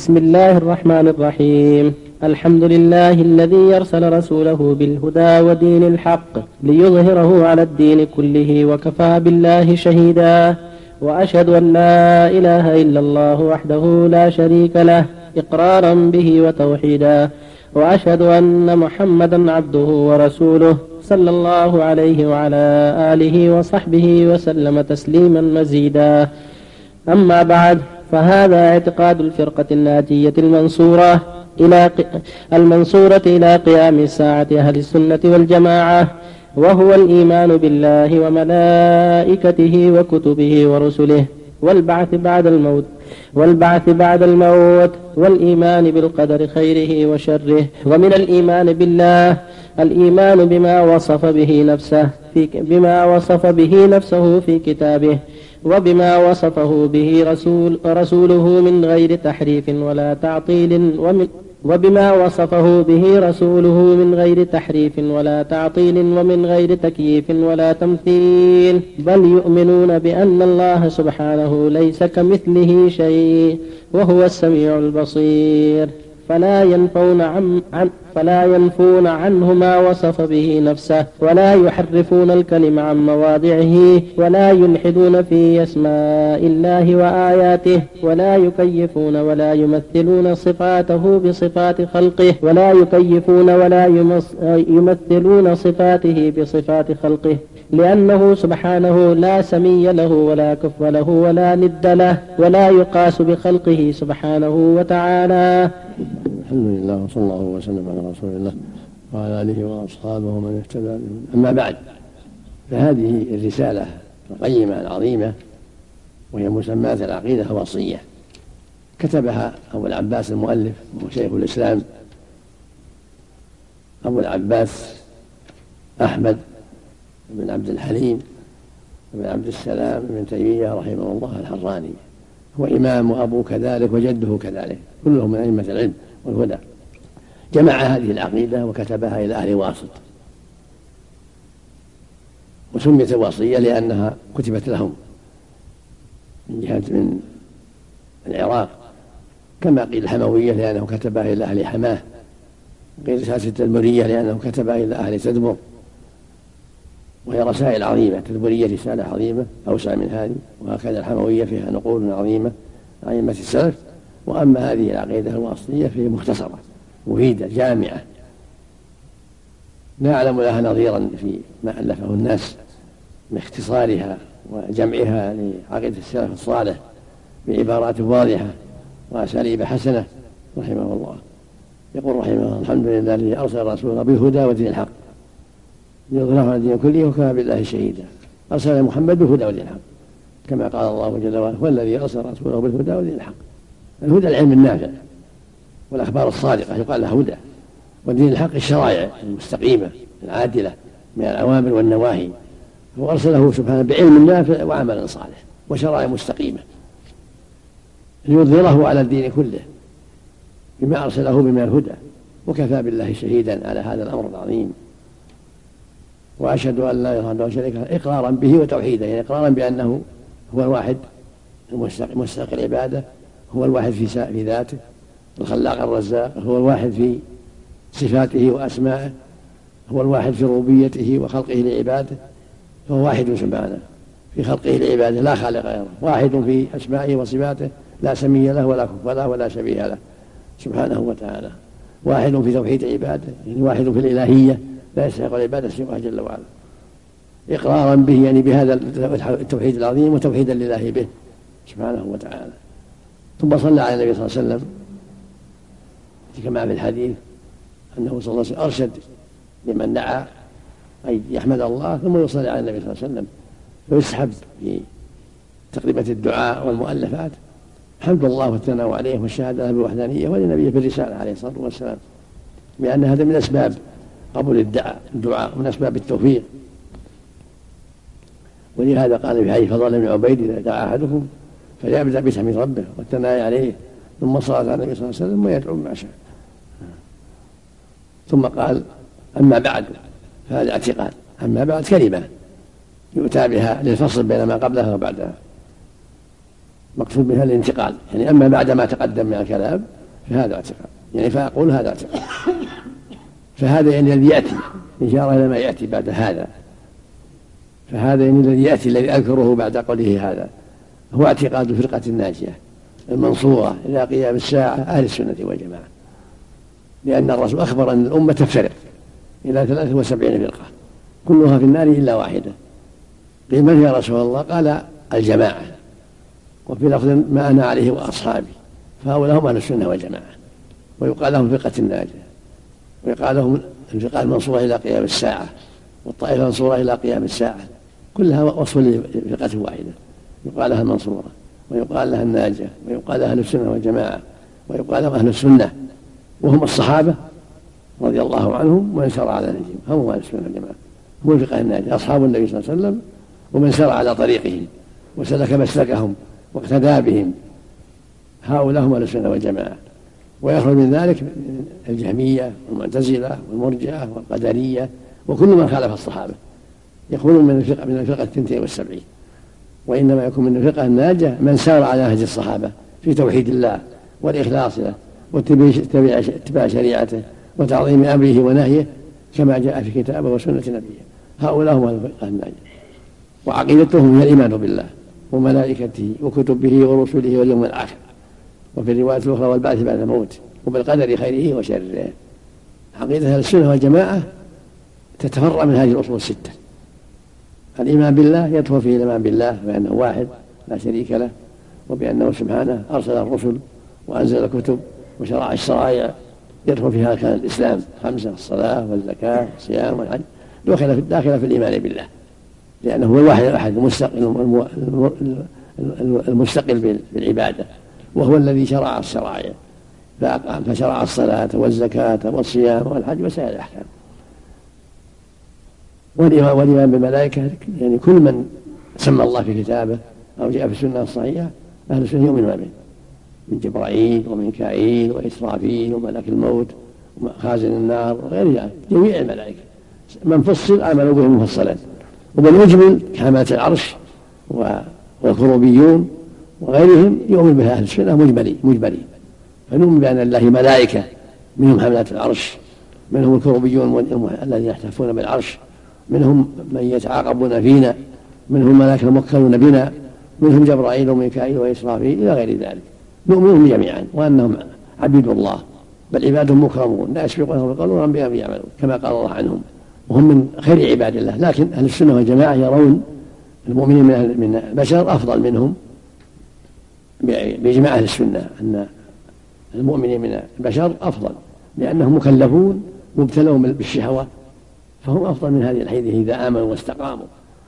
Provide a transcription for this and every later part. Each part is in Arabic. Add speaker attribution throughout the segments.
Speaker 1: بسم الله الرحمن الرحيم. الحمد لله الذي يرسل رسوله بالهدى ودين الحق ليظهره على الدين كله وكفى بالله شهيدا. وأشهد أن لا إله إلا الله وحده لا شريك له إقرارا به وتوحيدا. وأشهد أن محمدا عبده ورسوله صلى الله عليه وعلى آله وصحبه وسلم تسليما مزيدا. أما بعد، فهذا اعتقاد الفرقة الناجية المنصورة إلى قيام الساعة أهل السنة والجماعة، وهو الإيمان بالله وملائكته وكتبه ورسله والبعث بعد الموت والإيمان بالقدر خيره وشره. ومن الإيمان بالله الإيمان بما وصف به نفسه في كتابه، وبما وصفه به رسوله من غير تحريف ولا تعطيل، ومن غير تكييف ولا تمثيل، بل يؤمنون بأن الله سبحانه ليس كمثله شيء وهو السميع البصير، فلا ينفون عنه ما وصف به نفسه، ولا يحرفون الكلم عن مواضعه، ولا يلحدون في أسماء الله وآياته، ولا يكيفون ولا يمثلون صفاته بصفات خلقه، يمثلون صفاته بصفات خلقه، لأنه سبحانه لا سمي له ولا كف له ولا ند له، ولا يقاس بخلقه سبحانه وتعالى.
Speaker 2: الحمد لله وصلى الله وسلم على رسول الله وعلى آله وأصحابه ومن اهتدى بهداه. أما بعد، فهذه الرسالة القيمة العظيمة وهي مسماة العقيدة الوصية كتبها أبو العباس المؤلف وهو شيخ الإسلام أبو العباس أحمد بن عبد الحليم بن عبد السلام بن تيمية رحمه الله الحراني، هو إمام وأبوه كذلك وجده كذلك، كلهم من أئمة العلم والهدى. جمع هذه العقيدة وكتبها إلى أهل واسط، وسميت الوصية لأنها كتبت لهم من العراق، كما قيل الحموية لأنه كتبها إلى أهل حماه، قيل رسالة التدمرية لأنه كتبها إلى أهل تدمر، وهي رسائل عظيمة. التدمرية رسالة عظيمة أوسع من هذه، وهكذا الحموية فيها نقول عظيمة عن السلف. وأما هذه العقيدة الواسطية فهي مختصرة مفيدة جامعة، لا أعلم لها نظيرا في ما ألفه الناس من اختصارها وجمعها لعقيدة السلف الصالح بعبارات واضحة وأساليب حسنة رحمه الله. يقول رحمه الله: الحمد لله الذي أرسل رسوله بالهدى ودين الحق ليظهره على الدين كله وكفى بالله شهيدا. أرسل محمد بالهدى ودين الحق، كما قال الله جل وعلا: هو الذي أرسل رسوله بالهدى ودين الحق. الهدى العلم النافع والأخبار الصادقة يقال لها هدى، ودين الحق الشرائع المستقيمة العادلة من الأوامر والنواهي. هو أرسله سبحانه بعلم نافع وعمل صالح وشرائع مستقيمة ليظهره على الدين كله بما أرسله من الهدى، وكفى بالله شهيدا على هذا الأمر العظيم. وأشهد أن لا إله إلا الله شريك له إقرارا به وتوحيدا، يعني إقرارا بأنه هو الواحد المستحق العبادة، هو الواحد في ذاته الخلاق الرزاق، هو الواحد في صفاته وأسمائه، هو الواحد في ربوبيته وخلقه لعباده، فهو واحد سبحانه في خلقه لعباده لا خالق غيره، واحد في أسمائه وصفاته لا سمي له ولا كف له ولا شبيه له سبحانه وتعالى، واحد في توحيد عباده، يعني واحد في الإلهية لا يستحق العبادة سواه جل وعلا، إقرارا به يعني بهذا التوحيد العظيم وتوحيدا لله به سبحانه وتعالى. ثم صلى على النبي صلى الله عليه وسلم كما في الحديث أنه صلى الله عليه وسلم أرشد لمن دعا أن يحمد الله ثم يصلي على النبي صلى الله عليه وسلم، فيسحب في تقدمة الدعاء والمؤلفات حمد الله والثناء عليه والشهادة بالوحدانية ولنبيه بالرسالة عليه الصلاة والسلام، لأن هذا من أسباب قبول الدعاء ومن أسباب التوفيق. ولهذا قال في حديث فضل بن عبيد: إذا دعا أحدكم فليبدأ بتحميد ربه والثناء عليه ثم الصلاة على النبي صلى الله عليه وسلم ويدعو ما شاء. ثم قال: أما بعد، فهذا اعتقاد. أما بعد كلمة يؤتى بها للفصل بين ما قبلها وبعدها، مقصود بها الانتقال، يعني أما بعد ما تقدم من الكلام فهذا اعتقاد، يعني فأقول هذا اعتقاد. فهذا يعني الذي يأتي إشارة إلى ما يأتي بعد هذا، فهذا يعني الذي يأتي الذي أذكره بعد قوله هذا هو اعتقاد الفرقة الناجية المنصورة إلى قيام الساعة أهل السنة والجماعة، لأن الرسول أخبر أن الأمة تفترق إلى 73 فرقة كلها في النار إلا واحدة. قيل من يا رسول الله؟ قال الجماعة، وفي لفظ ما أنا عليه وأصحابي، فهؤلاء هم أهل السنة والجماعة، ويقال لهم فرقة الناجية، ويقال لهم الفرقة المنصورة إلى قيام الساعة، والطائفة المنصورة إلى قيام الساعة، كلها وصف لفرقة واحدة، يقال لها المنصورة ويقال لها الناجية ويقال لها أهل السنة والجماعة ويقال لهم أهل السنة، وهم الصحابة رضي الله عنهم ومن سار على نهجهم، هم أهل السنة والجماعة، هم الفرقة الناجية أصحاب النبي صلى الله عليه وسلم ومن سار على طريقهم وسلك مسلكهم واقتدى بهم، هؤلاء هم أهل السنة والجماعة. ويخرج من ذلك الجهمية والمعتزلة والمرجئة والقدرية وكل من خالف الصحابة، يكونون من الفرقة 72. وإنما يكون من الفرقة الناجية من سار على نهج الصحابة في توحيد الله والإخلاص له واتباع شريعته وتعظيم أمره ونهيه كما جاء في كتابه وسنة نبيه، هؤلاء هم الفرقة الناجية. وعقيدتهم هي الإيمان بالله وملائكته وكتبه ورسله واليوم الآخر، وفي الرواية الأخرى والبعث بعد الموت، وبالقدر خيره وشره. عقيدة السنة والجماعة تتفرع من هذه الأصول الستة. الإيمان بالله يدخل فيه الإيمان بالله بأنه واحد لا شريك له، وبأنه سبحانه أرسل الرسل وأنزل الكتب وشرع الشرائع، يدخل فيها أركان الإسلام 5: الصلاة والزكاة والصيام والحج، داخل في الإيمان بالله، لأنه هو الواحد الأحد المستقل بالعبادة، وهو الذي شرع الشرائع، فشرع الصلاة والزكاة والصيام والحج وسائر الأحكام. والإيمان بالملائكة يعني كل من سمى الله في كتابه أو جاء في السنة الصحيحة أهل السنة يؤمنون به، من جبرائيل وميكائيل وإسرافيل وملك الموت وخازن النار وغير ذلك، جميع الملائكة من فصل آمنوا به مفصلا، وبالمجمل كحملة العرش والكروبيون وغيرهم يؤمن بها أهل السنة مجملين. فنؤمن بأن الله ملائكة، منهم حملة العرش، منهم الكروبيون الذين يحتفون بالعرش، منهم من يتعاقبون فينا، منهم الملائكة الموكلون بنا، منهم جبرائيل وميكائيل وإسرافيل إلى غير ذلك. نؤمنهم جميعا وأنهم عبيد الله، بل عبادهم مكرمون لا يسبقونهم بالقول وهم بهم يعملون كما قال الله عنهم، وهم من خير عباد الله. لكن أهل السنة والجماعة يرون المؤمنين من البشر أفضل منهم بإجماع أهل السنة، أن المؤمنين من البشر أفضل لأنهم مكلفون مبتلون بالشهوة، فهم أفضل من هذه الحيث إذا آمنوا واستقاموا.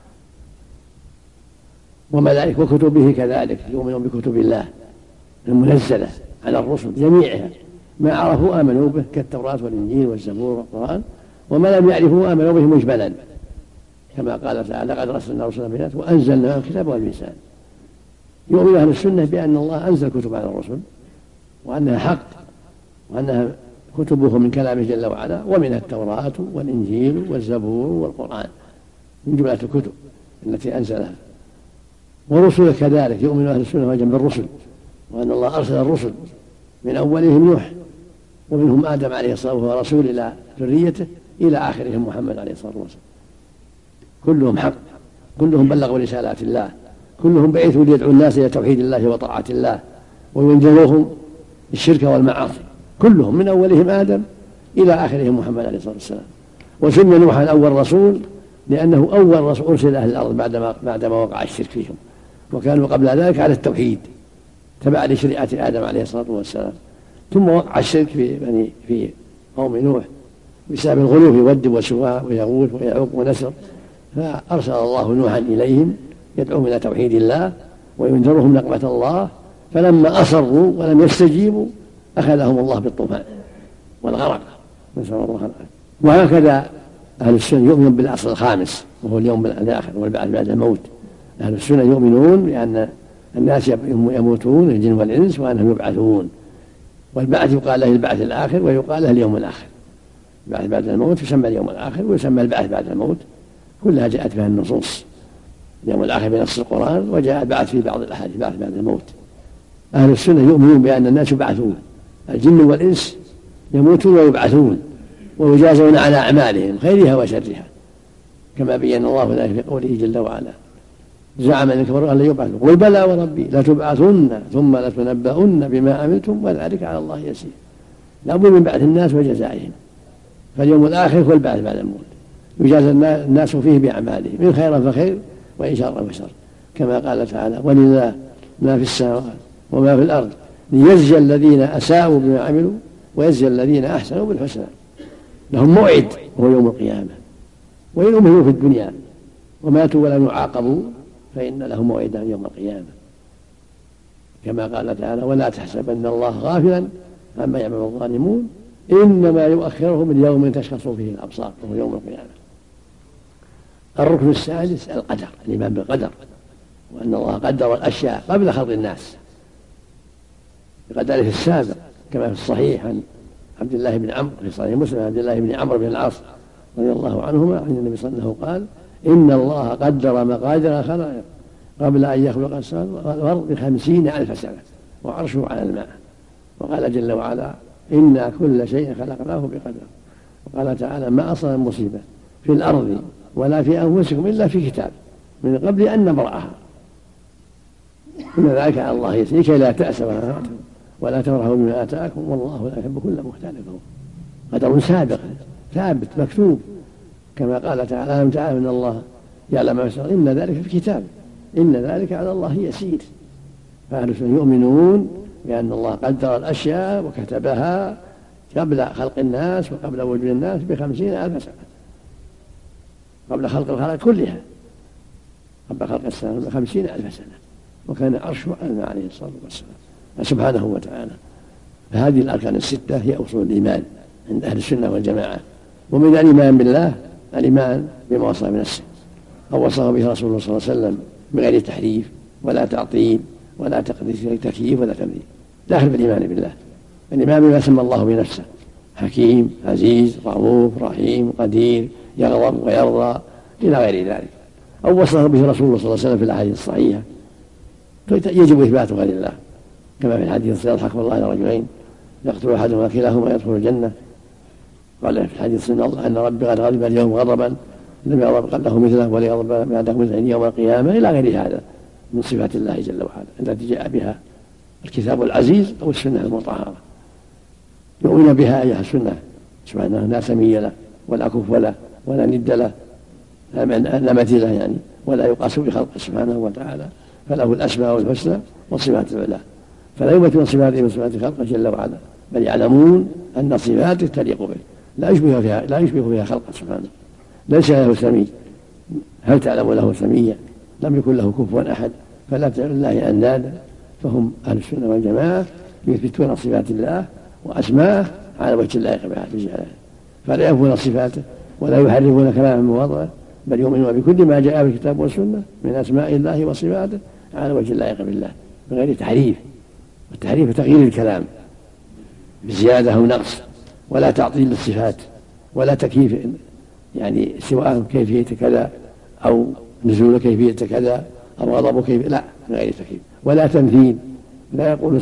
Speaker 2: وملائكة وكتبه كذلك يؤمنون بكتب الله المنزلة على الرسل جميعها، ما عرفوا آمنوا به كالتوراة والإنجيل والزبور والقرآن، وما لم يعرفوا آمنوا به مجملا كما قال تعالى: لقد أرسلنا رسلا بالبينات وأنزلنا معهم الكتاب والميزان. يؤمن أهل السنة بأن الله أنزل كتب على الرسل وأنها حق، وأنها كتبه من كلامه جل وعلا، ومن التوراة والإنجيل والزبور والقرآن من جملة الكتب التي أنزلها. ورسله كذلك يؤمن أهل السنة والجماعة بالرسل، وأن الله أرسل الرسل من أولهم نوح ومنهم آدم عليه الصلاة والسلام وهو رسول إلى ذريته إلى آخرهم محمد عليه الصلاة والسلام، كلهم حق، كلهم بلغوا رسالات الله، كلهم بعثوا ليدعوا الناس إلى توحيد الله وطاعة الله وينذروهم الشرك والمعاصي، كلهم من أولهم آدم إلى آخرهم محمد عليه الصلاة والسلام. وسمي نوحا أول رسول لأنه أول رسول أرسل أهل الأرض بعدما وقع الشرك فيهم، وكانوا قبل ذلك على التوحيد تبع لشريعة آدم عليه الصلاة والسلام، ثم وقع الشرك في قوم نوح بسبب الغلو في ود وسواع ويغوث ويعوق ونسر، فأرسل الله نوحا إليهم يدعوهم إلى توحيد الله وينذرهم نقمة الله، فلما أصروا ولم يستجيبوا أخذهم الله بالطوفان والغرق، نسأل الله العافية. وهكذا أهل السنة يؤمنون بالأصل الخامس وهو اليوم الآخر والبعث بعد الموت. أهل السنة يؤمنون بأن الناس يموتون الجن والإنس وأنهم يبعثون، والبعث يقال له البعث الآخر ويقال له اليوم الآخر. البعث بعد الموت يسمى اليوم الآخر ويسمى البعث بعد الموت، كلها جاءت بها النصوص. اليوم الآخر بنص القرآن، وجاء البعث في بعض الأحاديث بعد الموت. أهل السنة يؤمنون بأن الناس يبعثون، الجن والإنس يموتون ويبعثون ويجازون على أعمالهم خيرها وشرها، كما بين الله ذلك في قوله جل وعلا: زعم الذين كفروا أن لن يبعثوا قل بلى وربي لتبعثن ثم لتنبؤن بما عملتم وذلك على الله يسير. لا بد من بعث الناس وجزائهم، فاليوم الآخر هو البعث بعد الموت، يجازى الناس فيه بأعمالهم، إن خيرا فخير وإن شرا فشر، كما قال تعالى: ولله ما في السماوات وما في الأرض ليجزي الذين أساءوا بما عملوا ويجزي الذين أحسنوا بالحسنى. لهم موعد وهو يوم القيامة، وإن أمهلوا في الدنيا وماتوا ولم يعاقبوا فإن لهم موعدا يوم القيامة، كما قال تعالى: ولا تحسبن الله غافلا عما يعمل الظالمون إنما يؤخرهم ليوم تشخص فيه الأبصار وهو يوم القيامة. الركن السادس القدر، الإيمان بالقدر، وأن الله قدر الأشياء قبل خلق الناس بقدره السابق، كما في الصحيح عن عبد الله بن عمرو في صحيح مسلم عبد الله بن عمرو بن العاص رضي الله عنهما عن النبي صلى الله عليه وسلم قال: إن الله قدر مقادير الخلائق قبل أن يخلق السماوات والأرض ب50,000 سنة وعرشه على الماء. وقال جل وعلا: إنا كل شيء خلقناه بقدر. وقال تعالى: ما أصاب مصيبة في الأرض ولا في أنفسكم إلا في كتاب من قبل أن نبرأها إن ذلك على الله يسير كي لا تأسوا ولا تفرحوا بما آتاكم والله لا يحب كل مختال فخور. قدر سابق ثابت مكتوب، كما قال تعالى: ألم تعلم أن الله يعلم ما يسر إن ذلك في كتاب إن ذلك على الله يسير. فأهل السنة يؤمنون بأن الله قدر الأشياء وكتبها قبل خلق الناس وقبل وجود الناس ب50,000 سنة، قبل خلق الخلق كلها، قبل خلق السماء ب50,000 سنة، وكان عرشه على الماء عليه الصلاة والسلام سبحانه وتعالى. فهذه الأركان الستة هي أصول الإيمان عند أهل السنة والجماعة. ومن الإيمان بالله الإيمان بما وصى بنفسه أو وصى به رسول الله صلى الله عليه وسلم بغير تحريف ولا تعطيل ولا تكييف ولا تمثيل، داخل في الإيمان بالله. الإيمان بما سمى الله بنفسه: حكيم، عزيز، رؤوف، رحيم، قدير، يغضب ويرضى إلى غير ذلك. أو وصى به رسول الله صلى الله عليه وسلم في الأحاديث الصحيحة يجب إثبات غير الله، كما في الحديث: يضحك والله على رجلين يقتل أحدهما كلاهما يدخل الجنة. قال في الحديث: أن ربي قد غضب اليوم غضبا لم يغضب قبله مثله وليغضب بعده مثله يوم القيامة، إلى غير هذا من صفات الله جل وعلا التي جاء بها الكتاب العزيز أو السنة المطهرة. يؤمن بها أيها السنة سبحانه لا سمي له ولا كف له ولا ند له لا مثيل له يعني، ولا يقاس بخلقه سبحانه وتعالى، فله الأسماء والحسنى والصفات العلى، فلا يمثل صفاته من صفات خلقه جل وعلا، بل يعلمون أن صفاته تليق به لا يشبه فيها خلقه سبحانه. ليس له سمي، هل تعلم له سميا؟ لم يكن له كفوا أحد، فلا تجعل الله أندادا. فهم أهل السنة والجماعة يثبتون صفات الله وأسماءه على وجه اللائق بها في جلاله، فلا ينفون صفاته ولا يحرفون كلامه من مواضعه، بل يؤمنون بكل ما جاء في الكتاب والسنة من أسماء الله وصفاته على وجه اللائق بالله بغير تحريف. والتحريف تغيير الكلام بزيادة أو نقص، ولا تعطيل للصفات ولا تكييف، يعني سواء كيفية كذا أو نزول كيفية كذا أو غضب كيفية، لا، غير تكييف. ولا تمثيل، لا يقول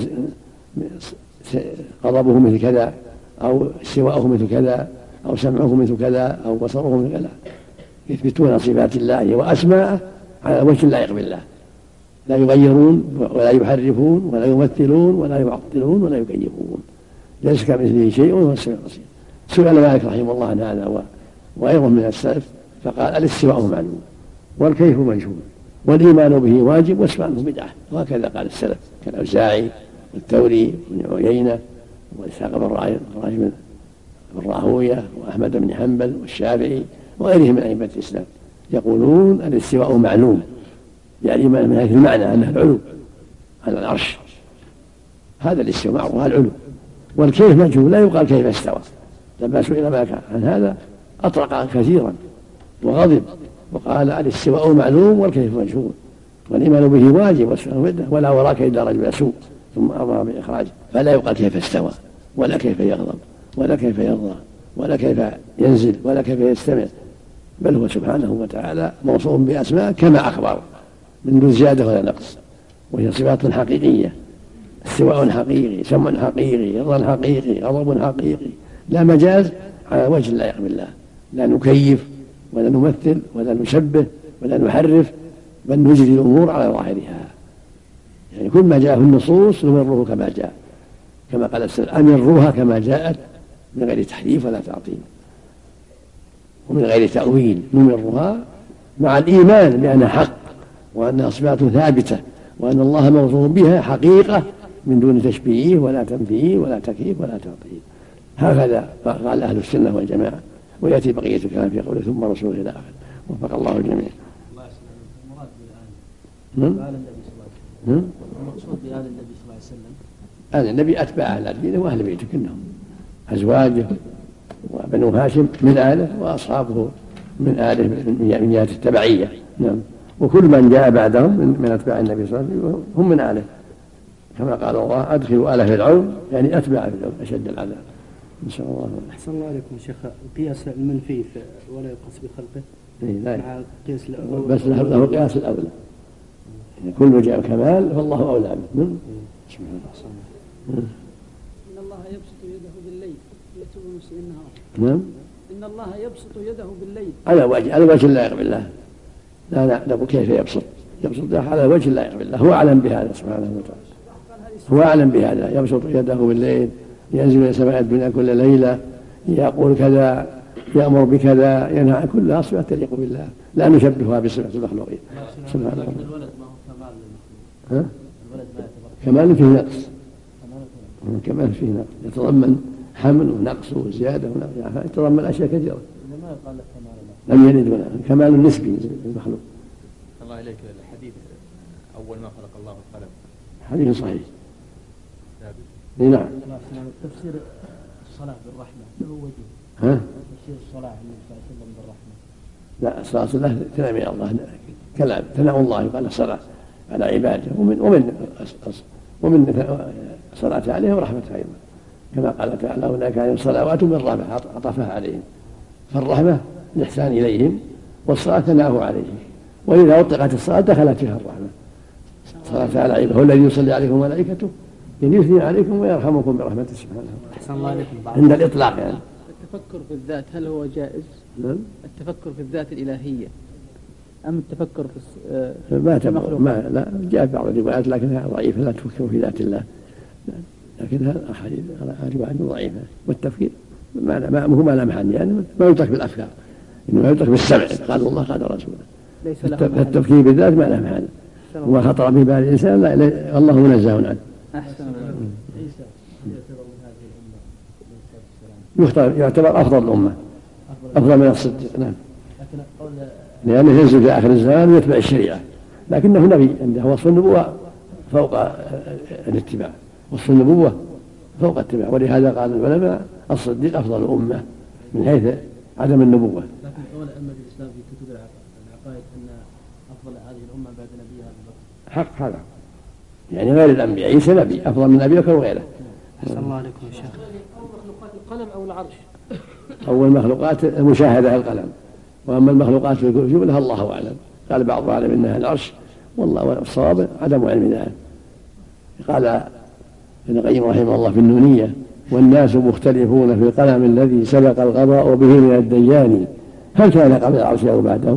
Speaker 2: غضبه مثل كذا أو استواءه مثل كذا أو سمعه مثل كذا أو بصره مثل كذا. يثبتون صفات الله وأسماءه على وجه اللائق بالله، لا يغيرون ولا يحرفون ولا يمثلون ولا يعطلون ولا يكيفون. ليس كمثله شيء وهو السميع البصير. سئل مالك رحمه الله عن هذا وغيره من السلف فقال: الاستواء معلوم والكيف مجهول والإيمان به واجب والسماع عنه بدعة. وهكذا قال السلف كالأوزاعي والثوري وابن عيينة وإسحاق بن راهوية وأحمد بن حنبل والشافعي وغيرهم من أئمة الإسلام، يقولون الاستواء معلوم، يعني من هذا المعنى أنه العلو على العرش، هذا الاستواء معروف العلو. والكيف مجهول، لا يقال كيف استوى. لما سئل مالك عن هذا أطرق كثيرا وغضب وقال: الاستواء معلوم والكيف مجهول والإيمان به واجب والسمع بدعة ولا وراك إلا رجل سوء ثم أمر بإخراجه. فلا يقال كيف استوى ولا كيف يغضب ولا كيف يرضى ولا كيف ينزل ولا كيف يستمع، بل هو سبحانه وتعالى موصوف بأسماء كما أخبر من دون زيادة ولا نقص، وهي صفات حقيقية، استواء حقيقي، سمع حقيقي، رضا حقيقي، غضب حقيقي، لا مجاز على وجه لا يقبل الله، لا نكيف ولا نمثل ولا نشبه ولا نحرف، بل نجري الأمور على ظاهرها. يعني كل ما جاء في النصوص نمره كما جاء، كما قال السلف: أمروها كما جاءت من غير تحريف ولا تعطيل ومن غير تأويل، نمرها مع الإيمان بأنها حق وأنها صفات ثابتة وأن الله موصوف بها حقيقة من دون تشبيه ولا تمثيل ولا تكييف ولا تعطيل. هكذا قال أهل السنة والجماعة. ويأتي بقية الكلام في قوله ثم رسوله إلى آخره. وفق الله الجميع.
Speaker 3: المقصود بآل النبي صلى الله عليه وسلم
Speaker 2: آل النبي أتباع أهل دينه وأهل بيته كلهم، أزواجه وبنو هاشم من آله وأصحابه من آله من جهة التبعية. نعم. وكل من جاء بعدهم من أتباع النبي صلى الله عليه وسلم هم من آله، كما قال الله: أدخلوا آل فرعون، يعني أتباع فرعون أشد العذاب. إن شاء الله.
Speaker 3: أحسن الله عليكم شيخ. القياس المنفي ولا يقاس بخلقه مع القياس الأول،
Speaker 2: بس له قياس الأولى. كل جاء كمال فالله أولى منه.
Speaker 4: إن الله يبسط يده بالليل يتوب مسيء النهار.
Speaker 2: نعم.
Speaker 4: إن الله يبسط يده بالليل
Speaker 2: على وجه لا يقبل الله. لا نقول كيف يبسط على وجه لا يقبل الله. هو أعلم بهذا سبحانه وتعالى، هو أعلم بهذا. يبسط يده بالليل، ينزل إلى سماء الدنيا كل ليلة، يقول كذا، يأمر بكذا، ينهى عن كل صفات تليق بالله، لا نشبهها بصفة المخلوقين سبحانه وتعالى.
Speaker 3: الولد ما هو كمال للمخلوق. الولد ما
Speaker 2: كمال فيه نقص، كمال فيه نقص، يتضمن حمل ونقص وزيادة ونقص، يتضمن أشياء كثيرة.
Speaker 3: ما يقال لك كمال
Speaker 2: لم يلد ولا كمال نسبي للمخلوق.
Speaker 5: الله إليك الحديث أول ما خلق الله القلم
Speaker 2: حديث صحيح. نعم.
Speaker 3: تفسير الصلاة بالرحمة له وجه. تفسير الصلاة النبي صلى الله عليه وسلم بالرحمة.
Speaker 2: لا، الصلاة الله تنعم من الله، كلام ثناء الله قال الصلاة على عباده، ومن صلاة عليهم ورحمة أيضا، كما قال تعالى: هناك عليهم صلوات من رحمة عطفها عليهم. فالرحمة الإحسان إليهم، والصلاة ثناءه عليهم، وإذا أطلقت الصلاة دخلت فيها الرحمة. صلاة على عباده: هو الذي يصلي عليكم وملائكته يثني عليكم ويرحمكم برحمته سبحانه.
Speaker 3: أحسن الله عليكم.
Speaker 2: عند الإطلاق يعني.
Speaker 4: التفكر في الذات هل هو جائز؟
Speaker 2: نعم.
Speaker 4: التفكر في الذات الإلهية أم التفكر في
Speaker 2: المخلوق؟ لا، جاء بعض الروايات لكنها ضعيفة، لا تفكر في ذات الله، لكنها أحاديث روايات ضعيفة. والتفكير هو ما لا محل، يعني ما يدرك بالأفكار، إنما يدرك بالسمع. قال الله قال رسوله. التفكير بالذات ما له محل، وما خطر به بال الإنسان لا الله منزه عنه.
Speaker 4: أحسن.
Speaker 2: يعتبر أفضل الأمة، أفضل من الصديق. نعم. لأنه ينزل في آخر الزمان ويتبع الشريعة، لكنه نبي عنده وصف النبوة فوق الاتباع، وصف النبوة فوق الاتباع، ولهذا قال العلماء: الصديق أفضل الأمة من حيث عدم النبوة.
Speaker 3: لكن قول أئمة الإسلام في كتب العقائد أن أفضل هذه الأمة بعد نبيها أبو بكر.
Speaker 2: حق هذا، يعني غير الأنبياء، عيسى نبي أفضل من أبي بكر وغيره.
Speaker 3: أحسن الله عليكم يا شيخ.
Speaker 4: أول مخلوقات القلم أو العرش؟
Speaker 2: أول مخلوقات المشاهدة القلم، وأما المخلوقات في الجملة الله أعلم. قال بعض أعلم إنها العرش، والله الصواب عدم علم ذلك. قال ابن القيم رحمه الله في النونية: والناس مختلفون في القلم الذي سبق القضاء به من الديان، هل كان قبل العرش أو بعده؟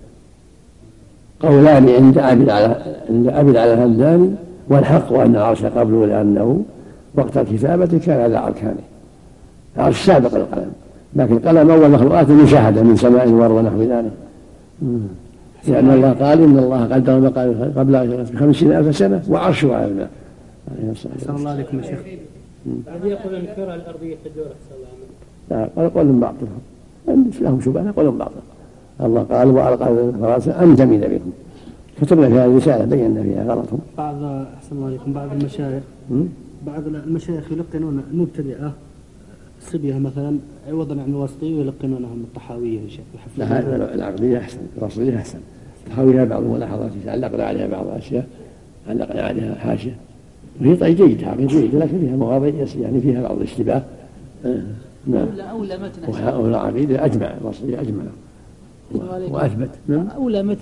Speaker 2: قولان عند أبي على الهمداني، والحق أن العرش قبله، لأنه وقت الكتابة كان ذا أركانه. العرش سابق القلم، لكن القلم أول مخلوقات المشاهدة من سماء وأرض ونحو ذلك، لأن الله قال: إن الله قدر المقام قبل 50,000 سنة وعرشه على الماء.
Speaker 3: أحسن الله عليكم يا شيخ.
Speaker 4: الذي يقول أن الكرة الأرضية تدور
Speaker 2: لا، قول بعضهم لهم شبهة، قول بعضهم. الله قال: وألقى فراسا أن تميل بكم. كتبنا في هذه الرسالة بينا فيها غلطهم.
Speaker 3: أحسن الله عليكم. بعض المشايخ يلقنون المبتدئة صبية مثلا عوضا عن الواسطية ويلقنونهم الطحاوية يا شيخ.
Speaker 2: لا، العقلية أحسن، الواسطية أحسن. الطحاوية بعض الملاحظات علقنا عليها بعض الأشياء، علقنا عليها حاشية، وهي طيب جيد، حقيقة جيد، لكن فيها مواضيع يعني فيها بعض الاشتباه. نعم.
Speaker 4: أولى متن
Speaker 2: والعقيدة أجمع، الواسطية أجمع وأثبت.
Speaker 4: أولى متن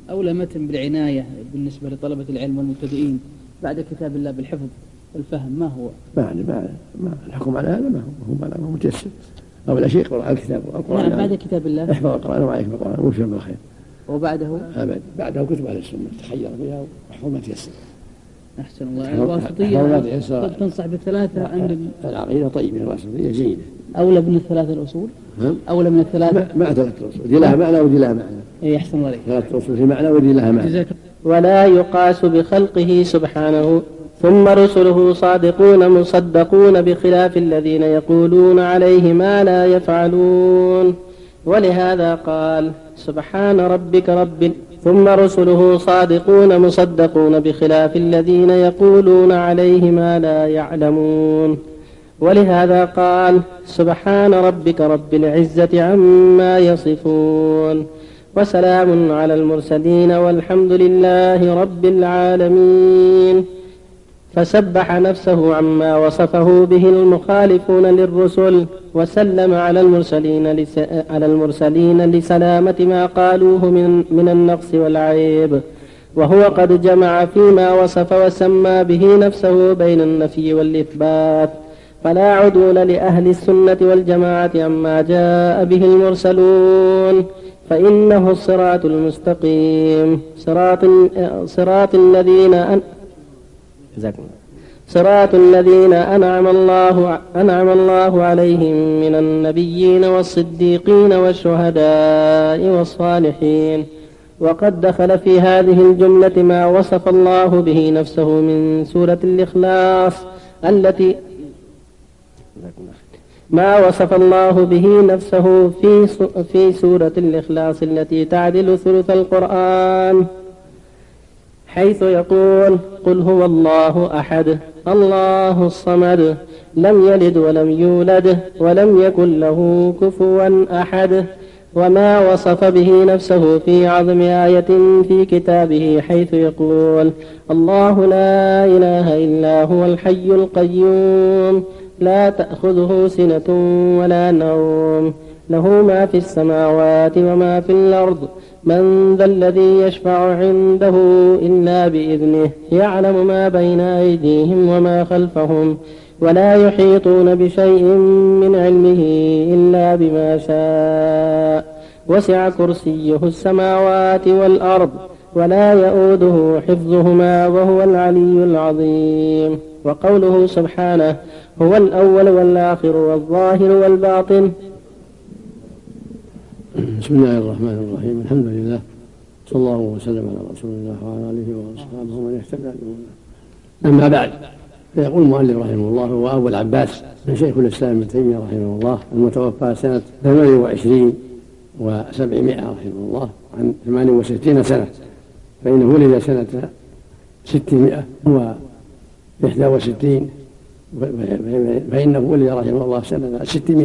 Speaker 4: أولى متن بالعناية بالنسبة لطلبة العلم والمبتدئين بعد كتاب الله بالحفظ والفهم ما هو؟
Speaker 2: ما الحكم على هذا ما هو متيسر. أول شيء قرأ الكتاب والقرآن.
Speaker 4: نعم بعد كتاب الله
Speaker 2: احفظ القرآن وعليك بالقرآن وابشر بالخير.
Speaker 4: وبعده؟
Speaker 2: أبد بعده كتب أهل السنة تخير فيها واحفظ ما تيسر.
Speaker 4: أحسن الله. الواسطية تنصح بالثلاثة أم
Speaker 2: العقيدة طيبة الواسطية جيدة.
Speaker 4: أولى من الثلاثة الأصول؟ أولى من الثلاثة؟
Speaker 2: مع ثلاثة أصول دي لها معنى ودي لها معنى.
Speaker 4: إيه أحسن الله عليك.
Speaker 2: ثلاثة أصول في معنى ودي لها معنى.
Speaker 1: ولا يقاس بخلقه سبحانه. ثم رسله صادقون مصدقون بخلاف الذين يقولون عليه ما لا يفعلون. ولهذا قال سبحان ربك ثم رسله صادقون مصدقون بخلاف الذين يقولون عليه ما لا يعلمون. ولهذا قال سبحان ربك رب العزة عما يصفون وسلام على المرسلين والحمد لله رب العالمين. فسبح نفسه عما وصفه به المخالفون للرسل وسلم على المرسلين لسلامة ما قالوه من النقص والعيب، وهو قد جمع فيما وصف وسمى به نفسه بين النفي والإثبات، فلا عدول لأهل السنة والجماعة عما جاء به المرسلون، فإنه الصراط المستقيم صراط الذين أنعم الله عليهم من النبيين والصديقين والشهداء والصالحين. وقد دخل في هذه الجملة ما وصف الله به نفسه من سورة الإخلاص ما وصف الله به نفسه في سورة الإخلاص التي تعدل ثلث القرآن، حيث يقول قل هو الله أحد الله الصمد لم يلد ولم يولد ولم يكن له كفوا أحد. وما وصف به نفسه في عظم آية في كتابه حيث يقول الله لا إله إلا هو الحي القيوم لا تأخذه سنة ولا نوم له ما في السماوات وما في الأرض من ذا الذي يشفع عنده إلا بإذنه يعلم ما بين أيديهم وما خلفهم ولا يحيطون بشيء من علمه إلا بما شاء وسع كرسيه السماوات والأرض ولا يؤوده حفظهما وهو العلي العظيم. وقوله سبحانه هو الأول والآخر والظاهر والباطن.
Speaker 2: بسم الله الرحمن الرحيم الحمد لله صلى الله وسلم على رسول الله وعلى آله وأصحابه ومن اهتدى بهداه. أما بعد فيقول المؤلف رحمه الله هو أبو العباس من شيخ الإسلام ابن تيمية رحمه الله المتوفى سنة 28 و700 رحمه الله عن 68 سنة، فإنه ولد سنة 661 فإنه ولد رحمه الله سنة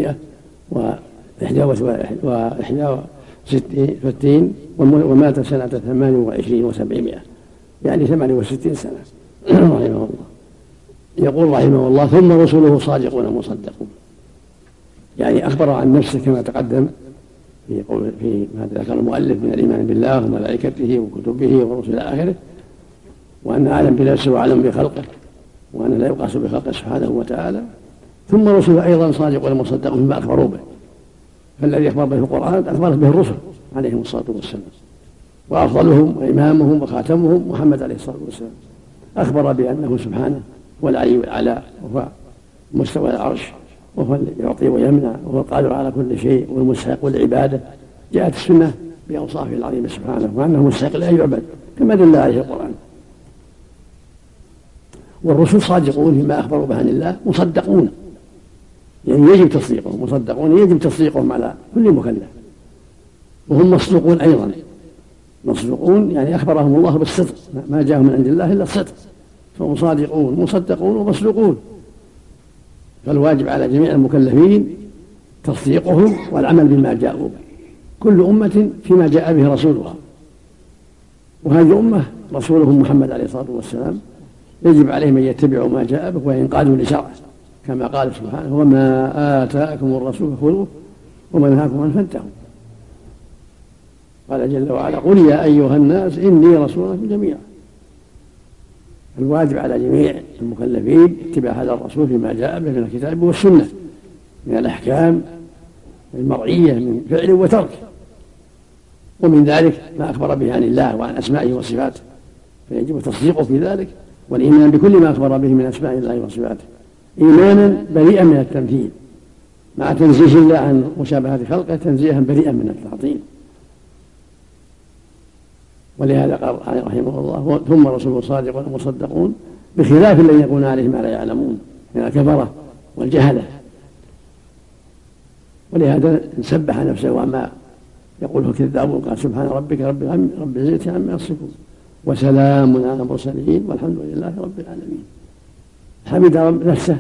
Speaker 2: 661 ومات سنة 28 و700 يعني 68 سنة رحمه الله. يقول رحمه الله ثم رسله صادقون مصدقون، يعني أخبر عن نفسه كما تقدم في ما ذكر المؤلف من الإيمان بالله وملائكته وكتبه ورسل آخره، وأن أعلم بنفسه وأعلم بخلقه وأن لا يقاس بخلقه سبحانه وتعالى. ثم رسله أيضا صادقون مصدقون فيما أخبروا به، فالذي أخبر به القرآن أخبر به الرسل عليهم الصلاة والسلام، وأفضلهم وإمامهم وخاتمهم محمد عليه الصلاة والسلام أخبر بأنه سبحانه هو العلي الأعلى وهو مستوى العرش وهو الذي يعطي ويمنع وهو القادر على كل شيء والمستحق للعبادة. جاءت السنة بأوصافه العظيمة سبحانه وأنه مستحق لأن يعبد كما دل عليه القرآن. والرسل صادقون فيما أخبروا به عن الله مصدقون، يعني يجب تصديقهم، مصدقون يجب تصديقهم على كل مكلف، وهم مصدوقون أيضا. مصدوقون يعني أخبرهم الله بالصدق، ما جاءهم من عند الله إلا الصدق، فهم صادقون مصدقون ومصدوقون. فالواجب على جميع المكلفين تصديقهم والعمل بما جاءوا به، كل أمة فيما جاء به رسولها، وهذه أمة رسولهم محمد عليه الصلاة والسلام يجب عليهم أن يتبعوا ما جاء به وينقادوا لشرعه كما قال سبحانه وما آتاكم الرسول فخذوه وما نهاكم عنه فانتهوا. قال جل وعلا قل يا أيها الناس إني رسول لكم جميعا. الواجب على جميع المكلفين اتباع هذا الرسول فيما جاء به من الكتاب والسنة من الأحكام المرعية من فعل وترك، ومن ذلك ما أخبر به عن الله وعن أسمائه وصفاته، فيجب تصديقه في ذلك والإيمان بكل ما أخبر به من أسماء الله وصفاته إيمانا بريئا من التمثيل، مع تنزيه الله عن مشابهة خلقه تنزيها بريئا من التعطيل. ولهذا قال رحمه الله ثم رسول صادق ومصدقون بخلاف الذين يقولون عليه ما لا يعلمون من الكفرة والجهلة. ولهذا سبح نفسه وما يقوله الكذابون قال سبحان ربك رب العزة عما يصفون وسلام على المرسلين والحمد لله رب العالمين. حمد نفسه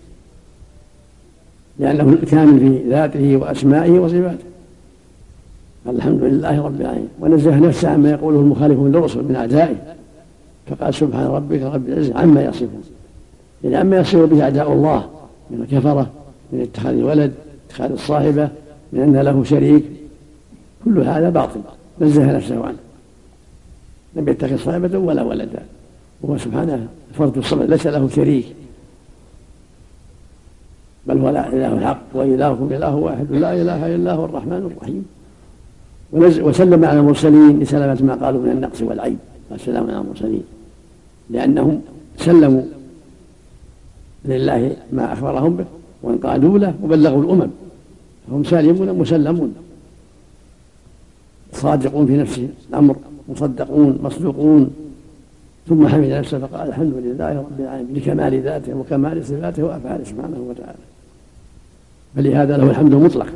Speaker 2: لأنه الكامل في ذاته وأسمائه وصفاته، الحمد لله رب العالمين، ونزه نفسه عما يقوله المخالفون للرسل من أعدائه فقال سبحان ربك رب العزة عما يصفون، يعني عما يصف به أعداء الله من الكفرة، من اتخاذ الولد، اتخاذ الصاحبة، من أن له شريك، كل هذا باطل نزه نفسه عنه، لم يتخذ صاحبة ولا ولدا، وهو سبحانه فرد الصمد ليس له شريك، بل هو لا إله الحق وإلهكم إله واحد لا إله إلا هو الرحمن الرحيم. وسلم على المرسلين لسلامة ما قالوا من النقص والعيب، والسلام على المرسلين لأنهم سلموا لله ما أخبرهم به وانقادوا له وبلغوا الأمم، هم سالمون مسلمون صادقون في نفس الأمر مصدقون مصدوقون. ثم حمد نفسه فقال الحمد لله رب العالمين لكمال ذاته وكمال صفاته وأفعاله سبحانه وتعالى، فلهذا له الحمد المطلق.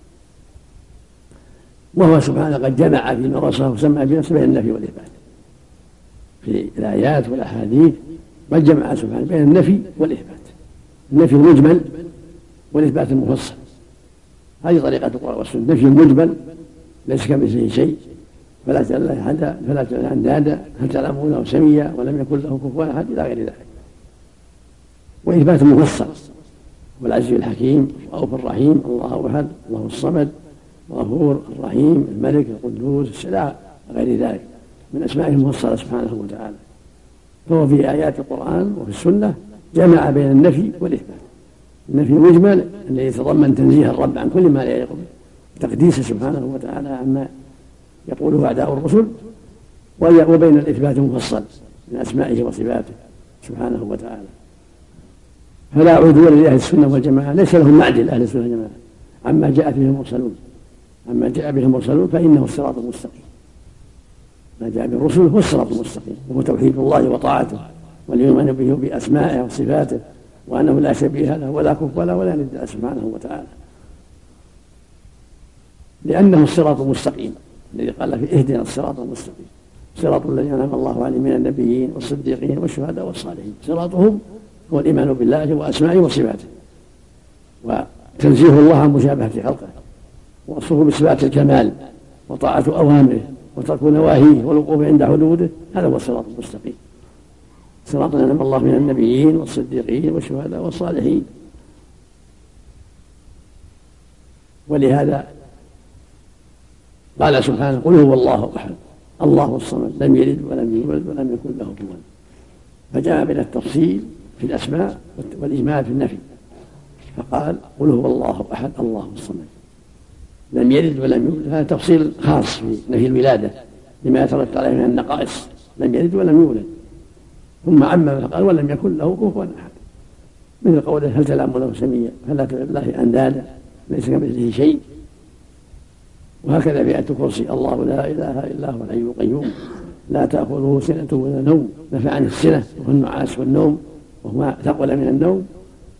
Speaker 2: وهو سبحانه قد جمع فيما وصفه وسمى بنفسه بين النفي والإثبات في الآيات والأحاديث، بل جمع سبحانه بين النفي والإثبات، النفي المجمل والإثبات المفصل. هذه طريقة القرآن والسنة، النفي المجمل ليس كمثله شيء فلا تجعل له أحدا فلا تجعل له أندادا هل تعلمونه سميا ولم يكن له كفوا أحد إلى غير ذلك. وإثبات المفصل والعزيز الحكيم وأوف الرحيم الله أحد الله الصمد الغفور الرحيم الملك القدوس السلام غير ذلك من أسمائه المفصلة سبحانه وتعالى. فهو في آيات القرآن وفي السنة جمع بين النفي والإثبات، النفي المجمل الذي يتضمن تنزيه الرب عن كل ما لا يليق به، تقديسه سبحانه وتعالى عما يقوله أعداء الرسل، وبين الإثبات المفصل من أسمائه وصفاته سبحانه وتعالى. فلا عدول لأهل السنة والجماعة، ليس لهم معدل أهل السنة والجماعة عما جاء به المرسلون، عما جاء به المرسلون فإنه الصراط المستقيم، ما جاء به الرسل هو الصراط المستقيم، وهو توحيد الله وطاعته والإيمان به بأسمائه وصفاته وأنه لا شبيه له ولا كفء له ولا ند سبحانه وتعالى، لأنه الصراط المستقيم الذي قال فيه اهدنا الصراط المستقيم صراط الذين أنعم الله عليهم من النبيين والصديقين والشهداء والصالحين. صراطهم هو الإيمان بالله وأسمائه وصفاته وتنزيه الله عن مشابهة خلقه ووصفه بصفات الكمال وطاعة أوامره وترك نواهيه والوقوف عند حدوده، هذا هو الصراط المستقيم، صراط أنعم الله من النبيين والصديقين والشهداء والصالحين. ولهذا قال سبحانه قل هو الله أحد الله الصمد لم يلد ولم يولد ولم يكن له كفوا، فجاء بين التفصيل في الأسماء والإجمال في النفي، فقال قل هو الله أحد الله الصمد لم يلد ولم يولد، هذا تفصيل خاص في نفي الولادة لما يترتب عليه من النقائص، لم يلد ولم يولد، ثم عمم فقال ولم يكن له كفوا أحد، مثل قوله هل تعلمونه سميا فلا تجعل الله أندادا ليس كمثله شيء. وهكذا في آية الكرسي الله لا إله إلا هو الحي القيوم لا تأخذه سنة ولا نوم، نفى عن السنة وهو النعاس والنوم وهما ثقل من النوم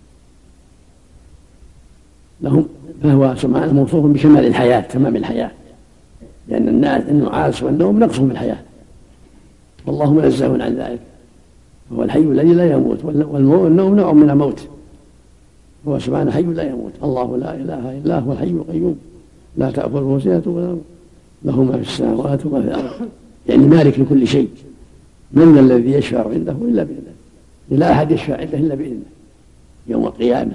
Speaker 2: لهم، فهو سبحانه موصوف بكمال الحياة تمام الحياة، لأن النعاس والنوم نقص من الحياة والله منزه عن ذلك، وهو الحي الذي لا يموت والنوم نوع من الموت، هو سبحانه حي لا يموت الله لا إله إلا هو الحي القيوم لا تأخذه سنة ولا نوم له ما في السماوات وما في الأرض، يعني مالك لكل شيء. من الذي يشفع عنده إلا بإذنه، لا أحد يشفع عنده إلا بإذنه يوم القيامة،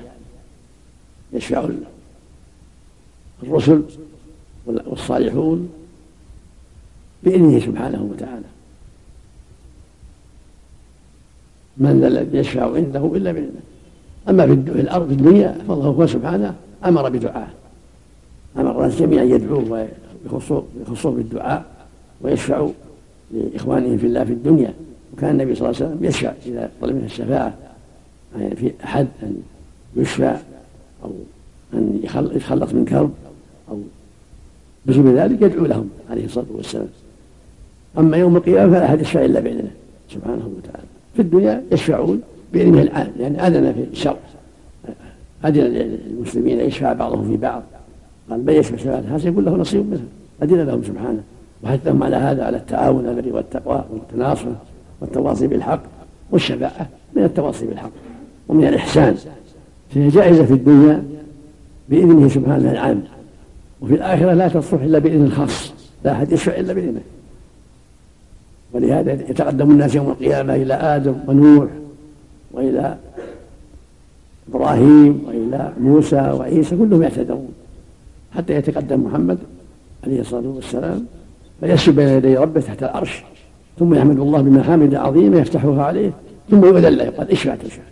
Speaker 2: يشفع الرسل والصالحون بإذنه سبحانه وتعالى. من ذا الذي يشفع عنده إلا بإذنه. أما في الأرض في الدنيا فالله هو سبحانه أمر بدعاء، أمر الناس جميعا يدعوه ويخصوه بالدعاء ويشفع لإخوانهم في الله في الدنيا. وكان النبي صلى الله عليه وسلم يشفع إذا طلب منه الشفاعة، يعني في أحد أن يشفع أو أن يتخلص من كرب أو بسبب ذلك يدعو لهم عليه الصلاة والسلام. أما يوم القيامة فلا أحد يشفع إلا بإذنه سبحانه وتعالى. في الدنيا يشفعون بإذنه العام، يعني أذن في الشرع، أذن للمسلمين يشفع بعضهم في بعض، قال من يشفع شفاعة هذا يقول له نصيب منها، أذن لهم سبحانه وحثهم على هذا، على التعاون على البر والتقوى والتناصر والتواصي بالحق، والشفاعة من التواصي بالحق ومن الإحسان، فهي جائزة في الدنيا بإذنه سبحانه العام، وفي الآخرة لا تصلح إلا بإذن الخاص، لا أحد يشفع إلا بإذنه. ولهذا يتقدم الناس يوم القيامة إلى آدم ونوح وإلى إبراهيم وإلى موسى وعيسى، كلهم يعتذرون حتى يتقدم محمد عليه الصلاة والسلام فيسجد بين يدي ربه تحت العرش، ثم يحمد الله بمحامد عظيمة يفتحها عليه، ثم يؤذن له يقال اشفع تشفع.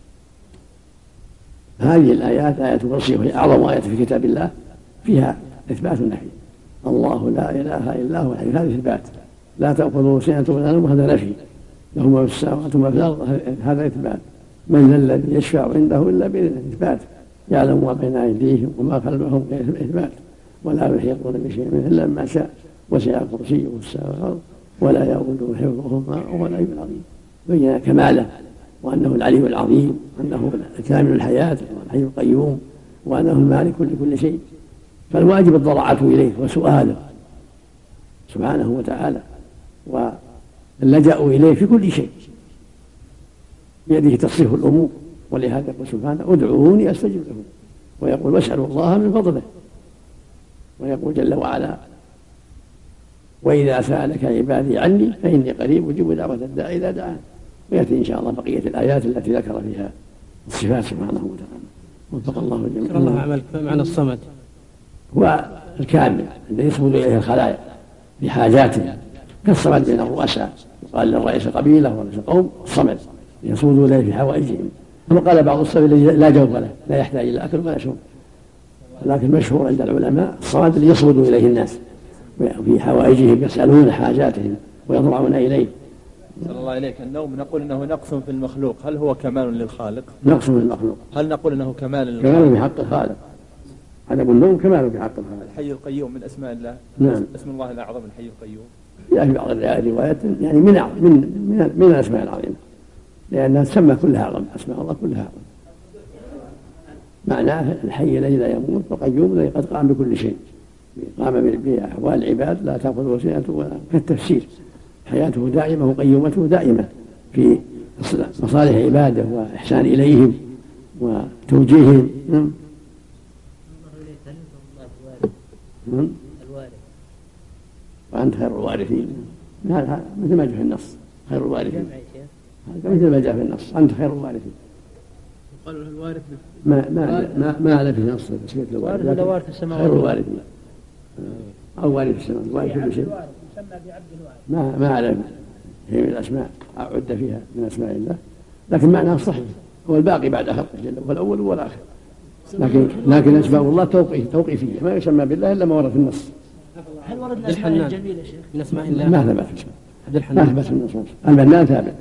Speaker 2: هذه الآيات آية الكرسي وهي أعظم آية في كتاب الله، فيها إثبات النفي، الله لا إله إلا هو الحي، هذا إثبات، لا تأخذه سنة ولا نوم، هذا نفي، له ما في السماوات وما في الأرض، هذا إثبات. من ذا الذي يشفع عنده إلا بإذنه، إثبات، يعلم ما بين أيديهم وما خلفهم، إثبات، ولا يحيطون بشيء منه إلا ما شاء، وسع كرسيه السماوات والأرض ولا يؤوده حفظهما وهو العلي العظيم. بين كماله وأنه العلي العظيم، وأنه كامل الحياة والحي القيوم، وأنه المالك لكل شيء، فالواجب الضراعة إليه وسؤاله سبحانه وتعالى واللجأ إليه في كل شيء، بيده تصريف الأمور. ولهذا يقول سبحانه ادعوني أستجب لكم، ويقول واسألوا الله من فضله، ويقول جل وعلا وإذا سألك عبادي عني فإني قريب أجيب دعوة الداعي إذا دعان. ويأتي إن شاء الله بقية الآيات التي ذكر فيها الصفات سبحانه وتعالى. وفق الله الجميع.
Speaker 3: الله عملك معنى الصمد
Speaker 2: هو الكامل الذي يصمد إليه الخلائق في حاجاته، كالصمد بين الرؤساء، يقال للرئيس قبيلة ورئيس قوم الصمد يصمد إليه في حوائجهم. ثم قال بعض الصمد الذي لا جوف له، لا يحتاج إلى أكل ولا شرب، لكن مشهور عند العلماء الصمد الذي يصمد إليه الناس في حوائجهم، يسألون حاجاتهم ويضرعون إليه.
Speaker 5: صلى الله عليك. النوم نقول انه نقص في المخلوق، هل هو كمال للخالق؟
Speaker 2: نقص في المخلوق.
Speaker 5: هل نقول انه كمال للخالق؟
Speaker 2: كمال بحق الخالق، عدم النوم كمال بحق الخالق.
Speaker 5: الحي القيوم من اسماء الله.
Speaker 2: نعم.
Speaker 5: اسم الله الاعظم الحي القيوم.
Speaker 2: في بعض الروايات يعني من الاسماء العظيمه، لانها تسمى كلها اعظم، اسماء الله كلها اعظم. معناه الحي الذي لا يموت، والقيوم الذي قد قام بكل شيء، قام باحوال العباد لا تاخذه سنه ولا كالتفسير، حياته دائمة وقيومته دائمة في مصالح عباده وإحسان إليهم وتوجيههم. وأنت خير الوارثين، هذا مثل ما جاء في النص، خير الوارثين، هذا مثل ما جاء في النص، أنت خير الوارثين.
Speaker 3: قالوا الوارث
Speaker 2: ما على في نص تسمية الوارث، خير الوارثين أو وارث السماء، وارث كل شيء. ما أعلم هي من الأسماء أعد فيها من أسماء الله، لكن معناها صحيح، هو الباقي بعد خلقه جل، هو الأول والآخر، لكن أسماء الله توقيفية، ما يسمى بالله إلا ما ورد في النص.
Speaker 6: هل ورد الأسماء الجميلة يا شيخ؟
Speaker 3: من أسماء الله
Speaker 2: ما ثبت في اسمه، ما ثبت في النص. المنان ثابت.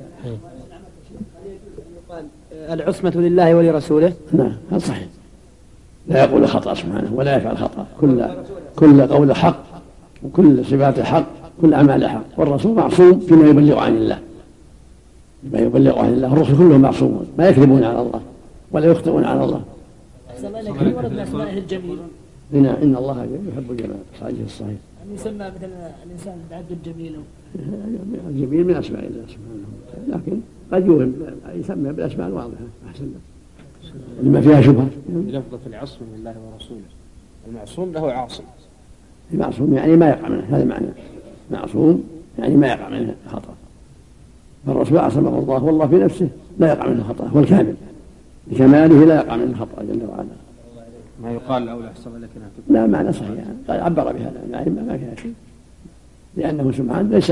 Speaker 6: العصمة لله ولرسوله.
Speaker 2: نعم هذا صحيح، لا يقول خطأ سبحانه ولا يفعل خطأ، كل قول حق وكل صفات حق، كل أعمال حق، والرسول معصوم فيما يبلغ عن الله، ما يبلغ عن الله. الرسل كلهم معصومون، ما يكذبون على الله ولا يخطئون على الله.
Speaker 6: هل ورد من أسمائه الجميل؟
Speaker 2: إن الله يحب الجمال، صحيح الصحيح.
Speaker 6: أن يسمى مثلا الإنسان بعبد الجميل.
Speaker 2: الجميل من أسماء الله سبحانه وتعالى، لكن قد يوهم يسمى بالأسماء الواضحة أحسن لما فيها شبهة.
Speaker 3: لفظة العصم لله ورسوله، المعصوم له عاصم.
Speaker 2: المعصوم يعني ما يقع منه، هذا معنى معصوم يعني ما يقع منه خطأ، فالرسول عصمه الله، والله في نفسه لا يقع منه خطأ، هو الكامل لكماله لا يقع منه خطأ جل وعلا.
Speaker 3: ما يقال أولى أحسن لكنها
Speaker 2: لا معنى صحيح يعني، قال عبر بهذا يعني ما فيها شيء. لأنه سبحانه ليس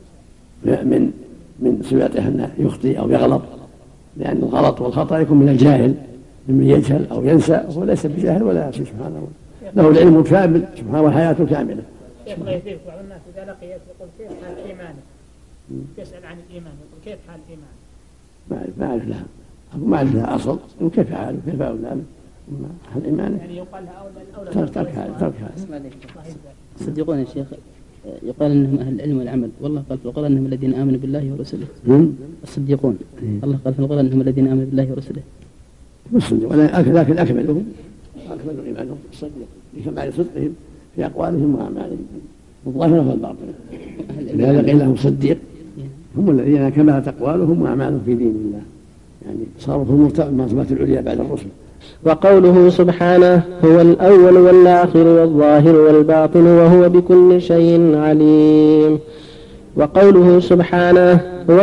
Speaker 2: من صفاته أنه يخطئ أو يغلط، لأن الغلط والخطأ يكون من الجاهل، ممن يجهل أو ينسى، وهو ليس بجاهل ولا ينسى سبحانه، له العلم الكامل سبحانه والحياة كاملة.
Speaker 6: الله يثيبك. بعض الناس إذا لقي يقول كيف حال إيمانه؟ يسأل عن الإيمان يقول كيف حال الإيمان؟
Speaker 2: ما أعرف لها، ما أعرف لها أصل، كيف حاله كيف أولاد حال إيمانه،
Speaker 6: يعني يقال لها أولى
Speaker 2: تركها.
Speaker 4: صدقون يا شيخ، يقال انهم اهل العلم والعمل، والله قال في القران انهم الذين امنوا بالله ورسله. الصديقون الله قال في القران انهم الذين امنوا بالله ورسله.
Speaker 2: لكن اكملهم ايمانهم الصدق لكمال صدقهم في اقوالهم واعمالهم الظاهره والباطنه. لهذا قيل لهم صديق، هم الذين كملت اقوالهم واعمالهم في دين الله، يعني صاروا هم المرتبه العليا بعد الرسل.
Speaker 1: وقوله سبحانه هو الأول والآخر والظاهر والباطن وهو بكل شيء عليم. وقوله سبحانه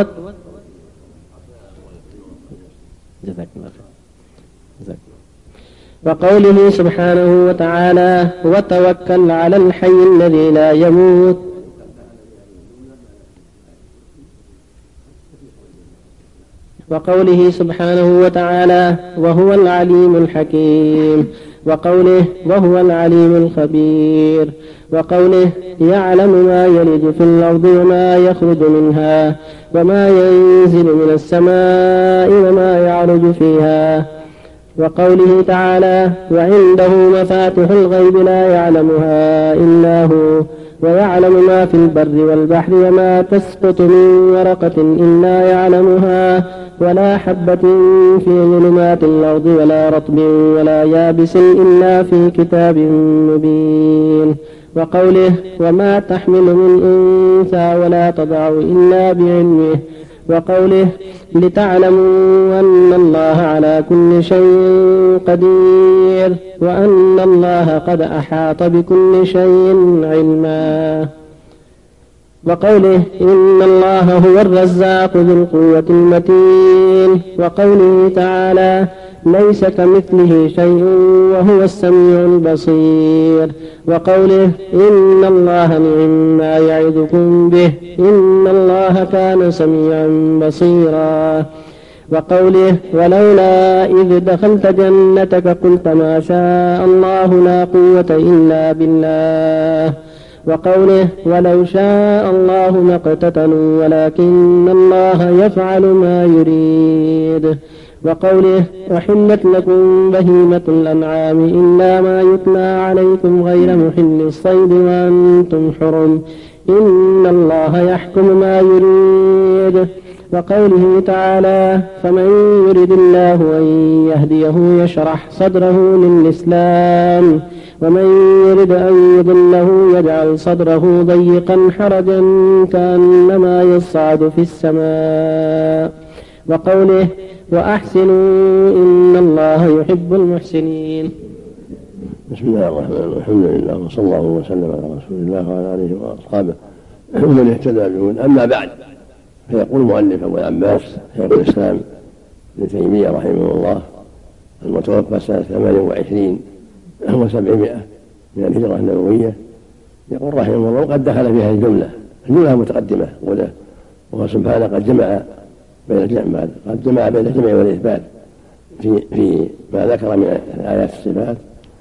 Speaker 1: وقوله سبحانه وتعالى وتوكل على الحي الذي لا يموت. وقوله سبحانه وتعالى وهو العليم الحكيم. وقوله وهو العليم الخبير. وقوله يعلم ما يلج في الأرض وما يخرج منها وما ينزل من السماء وما يعرج فيها. وقوله تعالى وعنده مفاتح الغيب لا يعلمها إلا هو ويعلم ما في البر والبحر وما تسقط من ورقة إلا يعلمها ولا حبة في ظلمات الأرض ولا رطب ولا يابس إلا في كتاب مبين. وقوله وما تحمل من أنثى ولا تضع إلا بعلمه. وقوله لتعلموا أن الله على كل شيء قدير وأن الله قد أحاط بكل شيء علما. وقوله إن الله هو الرزاق ذو القوة المتين. وقوله تعالى ليس كمثله شيء وهو السميع البصير. وقوله إن الله نعم ما يعظكم به إن الله كان سميعا بصيرا. وقوله ولولا إذ دخلت جنتك قلت ما شاء الله لا قوة إلا بالله. وقوله ولو شاء الله ما اقتتلوا ولكن الله يفعل ما يريد. وقوله أحلت لكم بهيمة الأنعام إلا ما يتلى عليكم غير محل الصيد وأنتم حرم إن الله يحكم ما يريد. وقوله تعالى فمن يرد الله أن يهديه يشرح صدره للإسلام ومن يرد أن يضله يجعل صدره ضيقا حرجا كأنما يصعد في السماء. وقوله وأحسنوا إن الله يحب المحسنين.
Speaker 2: بسم الله الرحمن الرحيم الحمد لله وصلى الله وسلم على رسول الله وعلى آله وأصحابه ومن اهتدى بهن. أما بعد فيقول المؤلف أبو العباس شيخ الإسلام ابن تيمية رحمه الله المتوفى سنة 28 و700 من الهجرة النبوية يقول رحمه الله وقد دخل فيها الجملة متقدمة وهو سبحانه قد جمع بين الجمع والإثبات في ما ذكر من آيات الصفات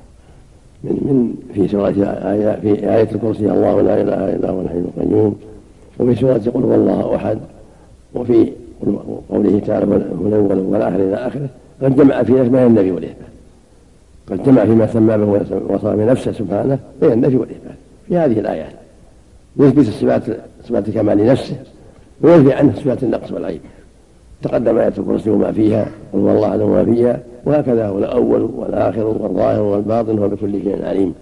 Speaker 2: في سورة في آية الكرسي الله لا إله إلا هو الحي القيوم وفي سورة قل هو الله أحد وفي قوله تعالى هو الأول والآخر إلى آخره قد جمع في بين النفي والإثبات قد جمع فيما سمى به وصف بنفسه سبحانه بين النفي والإثبات في هذه الآيات يثبت صفات كمال نفسه وينفي عنه صفات النقص والعيب. تقدم آية الكرسي وما فيها قل هو الله أعلم ما فيها وهكذا هو الأول والآخر والظاهر والباطن هو بكل شيء عليم.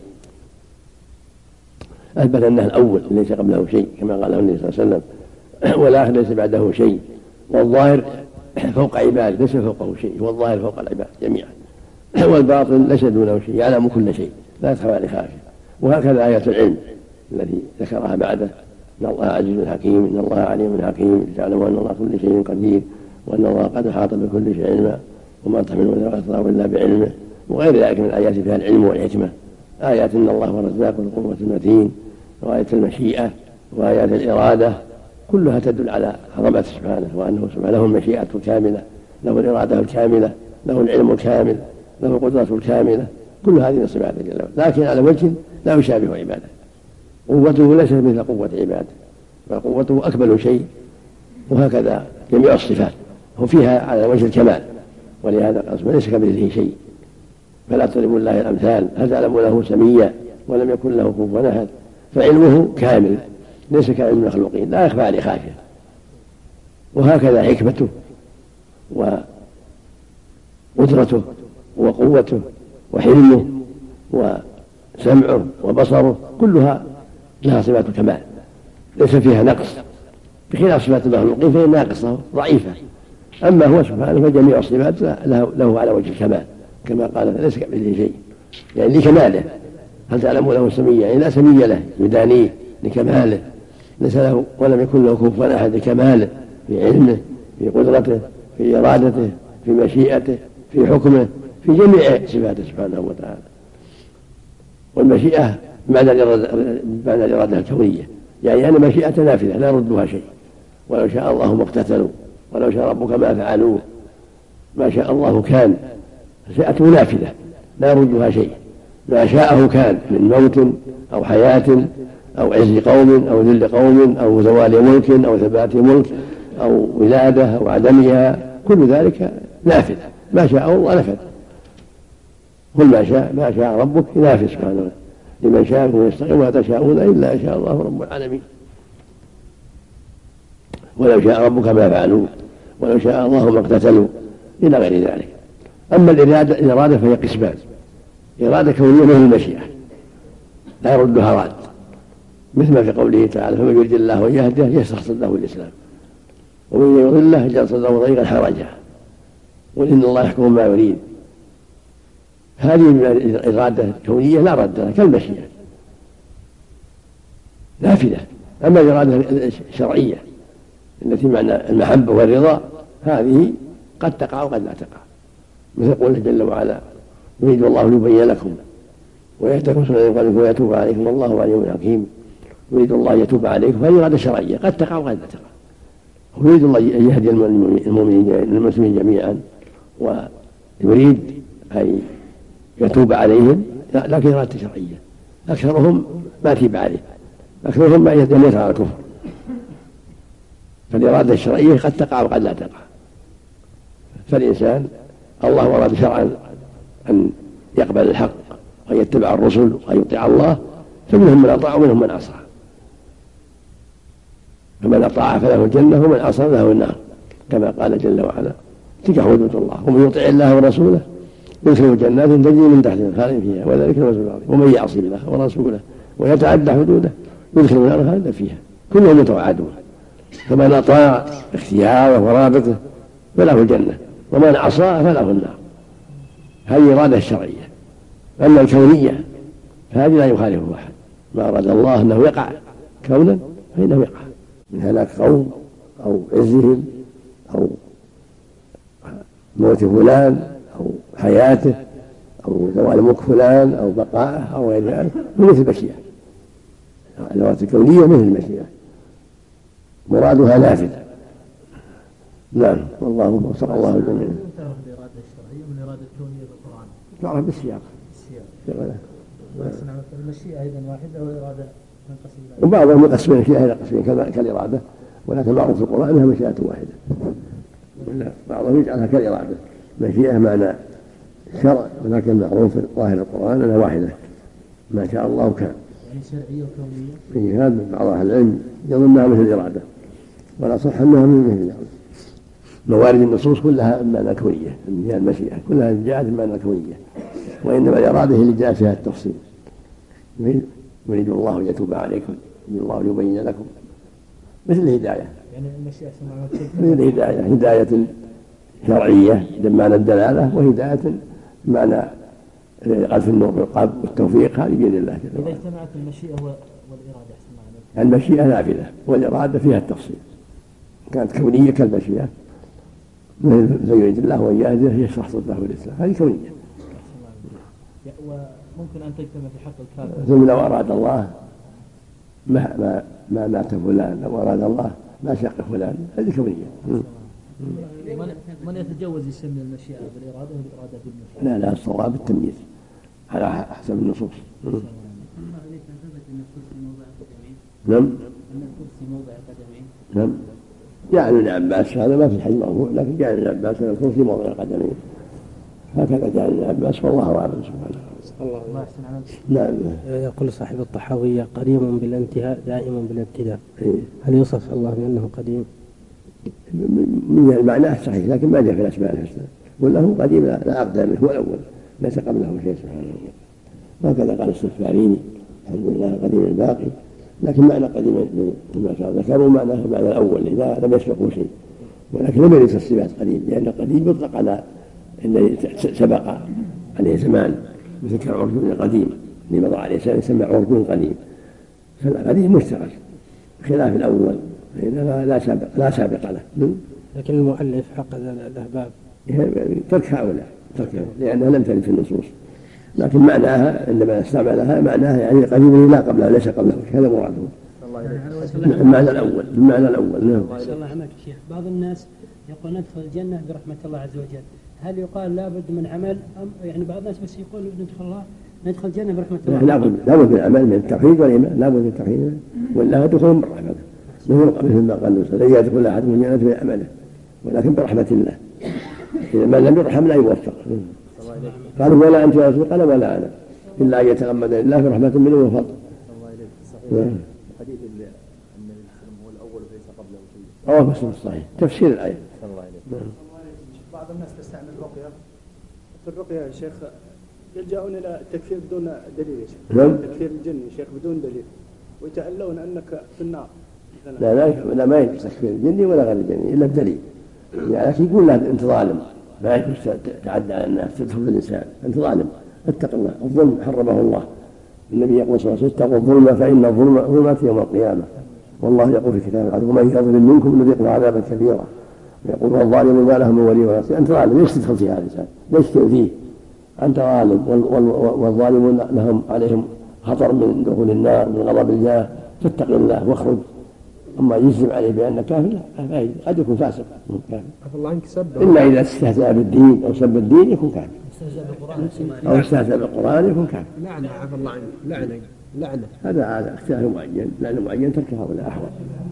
Speaker 2: أثبت أنه الأول ليس قبله شيء كما قاله النبي صلى الله عليه وسلم والآخر ليس بعده شيء والظاهر فوق عباده ليس فوقه شيء والظاهر فوق العباد جميعا والباطن ليس دونه شيء يعلم كل شيء لا تخفى عليه خافية. وهكذا آية العلم التي ذكرها بعده إن الله عزيز حكيم إن الله عليم حكيم تعلم أن الله كل شيء قدير وأن الله قد أحاط بكل شيء علما وما تحمل ولا إلا بعلمه وغير ذلك من الآيات فيها العلم والحكمة. آيات إن الله هو الرزاق ذو القوة المتين وآية المشيئة وآيات الإرادة كلها تدل على عظمته سبحانه، وأنه سبحانه له المشيئة الكاملة، له الإرادة الكاملة، له العلم الكامل، له القدرة الكاملة، كل هذه من صفاته جل وعلا، لكن على وجه لا يشابه عباده. قوته ليست مثل قوة عباده، فقوته أكمل شيء، وهكذا جميع الصفات هو فيها على وجه الكمال، ولهذا قال ليس كمثله شيء فلا تضربوا الله الأمثال هل تعلم له سميا ولم يكن له كفوا أحد. فعلمه كامل ليس كعلم المخلوقين، لا يخفى عليه خافية. وهكذا حكمته وقدرته وقوته وحلمه وسمعه وبصره كلها لها صفات كمال ليس فيها نقص، بخلاف صفات المخلوقين فهي ناقصة ضعيفة. أما هو سبحانه فجميع الصفات له على وجه الكمال، كما قال ليس كمثله شيء، يعني لكماله. هل تعلم له سميا؟ يعني لا سمي له يدانيه لكماله، ليس له ولم يكن له كفوا أحد لكماله في علمه، في قدرته، في إرادته، في مشيئته، في حكمه، في جميع صفاته سبحانه وتعالى. والمشيئة معنى الإرادة الكونية، يعني أن مشيئة نافذة لا يردها شيء، ولو شاء الله ما اقتتلوا ولو شاء ربك ما فعلوه، ما شاء الله كان، مشيئته نافذة لا يردها شيء، ما شاءه كان من موت أو حياة أو عز قوم أو ذل قوم أو زوال ملك أو ثبات ملك أو ولادة أو عدمها، كل ذلك نافذ، ما شاء الله نفذ. كل ما شاء ربك نافذ سبحانه، لمن شاء يستقيم ولا تشاءون إلا إن شاء الله رب العالمين. ولو شاء ربك ما فعلوا ولو شاء الله ما اقتتلوا إلى غير ذلك. أما الإرادة فهي قسمان: إرادة كونية مثل المشيئة لا يردها راد، مثل ما في قوله تعالى: فمن يريد الله أن يهده يشرح صدره الإسلام، ومن يضله يجعل صدره ضيقا حرجا، قل إن الله يحكم ما يريد. هذه من الإرادة الكونية لا رد لها كالمشيئة نافذة. أما الإرادة الشرعية التي معنى المحبة والرضا هذه قد تقع وقد لا تقع، مثل قوله جل وعلا: يريد الله ليبين لكم ويهديكم سنن قبلكم ويتوب عليكم والله عليم حكيم. يريد الله يتوب عليكم، هذه إرادة شرعية قد تقع وقد لا تقع. ويريد الله أن يهدي المسلمين جميعا، ويريد أن يتوب عليهم، لكن إرادة شرعية. أكثرهم ما تيب عليه، أكثرهم ما يموت على الكفر. فالإرادة الشرعية قد تقع وقد لا تقع. فالإنسان الله أراد شرعا أن يقبل الحق وأن يتبع الرسل وأن يطيع الله، فمنهم من أطاع ومنهم من عصى. فمن أطاع فله الجنة ومن عصى له النار، كما قال جل وعلا: تلك حدود الله ومن يطع الله ورسوله يدخله جنات تجري من تحتها الأنهار فيها وذلك الفوز العظيم. ومن يعص الله ورسوله ويتعدى حدوده يدخله النار خالدا فيها. كلهم متوعدون، فمن أطاع اختياره ورابطه فله الجنة، ومن عصى فله النار. هذه إرادة الشرعية. أما الكونية فهذه لا يخالفه أحد، ما أراد الله أنه يقع كونا فإنه يقع، من هلاك قوم أو عزهم أو موت فلان أو حياته أو زوال ملك فلان أو بقائه أو غير ذلك، مثل المشيئة. الإرادة الكونية مثل المشيئة مرادها نافذ. نعم، والله وفق الله الجميع.
Speaker 7: تعرف الإرادة الشرعية من الإرادة الكونية بالقرآن؟
Speaker 2: تعرف بالسياق.
Speaker 7: المشيئة أيضا واحدة والإرادة تنقسم إلى
Speaker 2: وبعضهم يقسم المشيئة إلى قسمين كالإرادة، ولكن معروف في القرآن أنها مشيئة واحدة. بعضهم يجعلها كالإرادة، مشيئة معنى شرع، ولكن معروف في ظاهر القرآن أنها واحدة، ما شاء الله كان.
Speaker 7: يعني شرعية وكونية.
Speaker 2: في هذا بعض أهل العلم يظنها مثل الإرادة، ولا صح أنها من مثل الإرادة. موارد النصوص كلها بمعنى كونية، هي المشيئة كلها جاءت بمعنى كونية، وإنما الإرادة هي اللي جاء فيها التفصيل. يريد الله أن يتوب عليكم، يريد الله يبين لكم، مثل الهداية.
Speaker 7: يعني المشيئة
Speaker 2: مثل الهداية، هداية شرعية بمعنى الدلالة، وهداية بمعنى قذف النور بالقلب والتوفيق، هذه بيد الله جل وعلا.
Speaker 7: إذا اجتمعت المشيئة والإرادة
Speaker 2: المشيئة نافذة والإرادة فيها التفصيل. كانت كونية كالمشيئة، مثل يريد الله أن يهديه يشرح صدره الإسلام، هذه كونية.
Speaker 7: وممكن أن تجتمع في حق الكافر.
Speaker 2: ثم لو أراد الله ما مات فلان أو أراد الله ما شاق فلان، هذه كونية.
Speaker 7: من يتجوز يسمي المشيئة بالإرادة والإرادة بالمشيئة؟
Speaker 2: لا الصواب التمييز على حسب النصوص.
Speaker 4: ثبت أن الكرسي موضع قدمين.
Speaker 2: نعم.
Speaker 4: أن الكرسي موضع قدمين.
Speaker 2: نعم. جاء ابن عباس، هذا ما في الحديث مرفوع، لكن جاء ابن عباس أن الكرسي موضع قدمين، هكذا جاء ابن عباس والله أعلم سبحانه.
Speaker 3: الله
Speaker 2: نعم.
Speaker 3: يقول صاحب الطحاوية قديم بالانتهاء دائم بالابتداء،
Speaker 2: إيه.
Speaker 3: هل يوصف الله بأنه قديم؟
Speaker 2: من معناه صحيح، لكن ما جاء في الأسماء الحسنى، ولا هو قديم لا أقدم منه، هو الأول ليس قبله شيء سبحانه وتعالى. وهكذا قال السفاريني الحمد لله قديم الباقي، لكن معنى قديم كما ذكروا معناه معنى الأول إذا لم يسبقه شيء، ولكن لم يرد الصفات قديم، لأن القديم يطلق على الذي سبق عليه زمان، مثل كالعرجون القديم اللي مضى عليه سنة يسمى عرجون قديم، فالقديم مشترك خلاف الأول فإنه لا سابق له.
Speaker 3: لكن المؤلف عقد له باب
Speaker 2: ترك هؤلاء لأنها لم ترد في النصوص، لكن معناها عندما استعملها معناها يعني قديم لا قبله ليس قبله، هذا مراده المعنى الأول. نعم.
Speaker 8: الله عنك شيخ، بعض الناس يقول ندخل الجنة برحمة الله عز وجل، هل يقال لابد من عمل أم يعني بعض الناس بس يقول ندخل الجنة برحمة الله؟
Speaker 2: لابد من العمل، من التوحيد والإيمان، لابد من التوحيد ولا دخول برحمته، مثل ما قال لن يدخل أحدكم الجنة بعمله ولكن برحمة الله، إذا من لم يرحم لا يوفق. قالوا ولا أنت يا رسول، قال ولا أنا إلا أن يتغمد الله برحمة منه وفضل.
Speaker 5: حديث النبي هو الأول وليس قبله شيء.
Speaker 2: أو فسر الصحيح تفسير الآية.
Speaker 9: بعض الناس تستعمل الرقية، في الرقية يا شيخ يلجأون إلى التكفير بدون دليل يا شيخ.
Speaker 2: نعم.
Speaker 9: تكفير الجن يا شيخ بدون دليل، ويتألون أنك في النار.
Speaker 2: لا ما يجوز تكفير الجني ولا غير الجني إلا بدليل، يعني يقول له أنت ظالم، ما يجوز تعدى على الناس تدخل الإنسان، أنت ظالم اتق الله، الظلم حرمه الله، النبي يقول صلى الله عليه وسلم اتقوا الظلم فإن الظلم ظلمات يوم القيامة، والله يقول في كتابه العزيز ومن يظلم منكم نذيقه عذابا كبيرا، ويقول والظالم ما له من ولي ولا نصير. أنت ظالم ليش تدخل في هذا الإنسان؟ ليش تؤذيه؟ أنت ظالم، والظالمون لهم عليهم خطر من دخول النار من غضب الله، فاتق الله واخرج. أما يجزم عليه بأنه كافر لا، قد يكون فاسق إلا إذا استهزأ بالدين أو سب الدين يكون كافر، أو استهزأ بالقرآن يكون كافر.
Speaker 9: لعنة عفى الله عنك، لعنة
Speaker 2: هذا اختلاف معين، لأن معين ترك هؤلاء أحوال.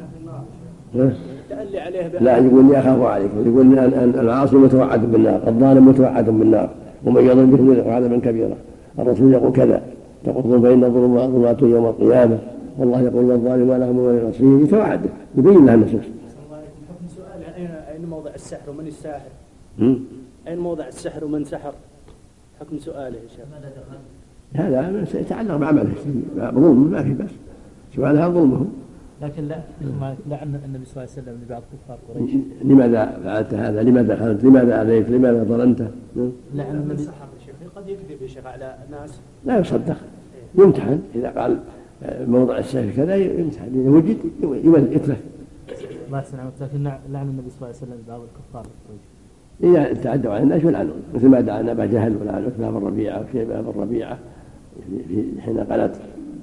Speaker 9: تألي عليه
Speaker 2: لا يقول إني أخاف عليكم، يقول أن العاصي متوعد بالنار، الظالم متوعد بالنار، ومن يظلم بكم يذيقه عذابا كبيرا. الرسول يقول كذا، تقول فإن ظلمات يوم القيامة، والله يقول والظالم ما له من ولي نصير، يتوعد يبين له النصوص.
Speaker 9: حكم سؤال أين موضع السحر ومن الساحر؟ أين موضع السحر ومن سحر؟ حكم سؤاله يا شيخ.
Speaker 2: هذا يتعلق بعمله، ظلم ما في بس، سؤالها ظلمه.
Speaker 7: لكن لا لعن النبي صلى الله عليه وسلم لبعض كفار قريش.
Speaker 2: لماذا فعلت هذا؟ لماذا دخلت؟ لماذا أذيت؟ لماذا ظلمت؟
Speaker 7: لعن النبي
Speaker 9: قد يكذب يا شيخ على ناس،
Speaker 2: لا يصدق، يمتحن إذا قال موضع السحر كذا يمتحن، إذا وجد يترك.
Speaker 7: ما سمعت، لكن لعن النبي صلى الله عليه وسلم لبعض الكفار قريش.
Speaker 2: إذا تعدوا على الناس يلعنون، مثل ما دعا أبا جهل ولعن عتبة بن ربيعة وشيبة بن ربيعة حين قالت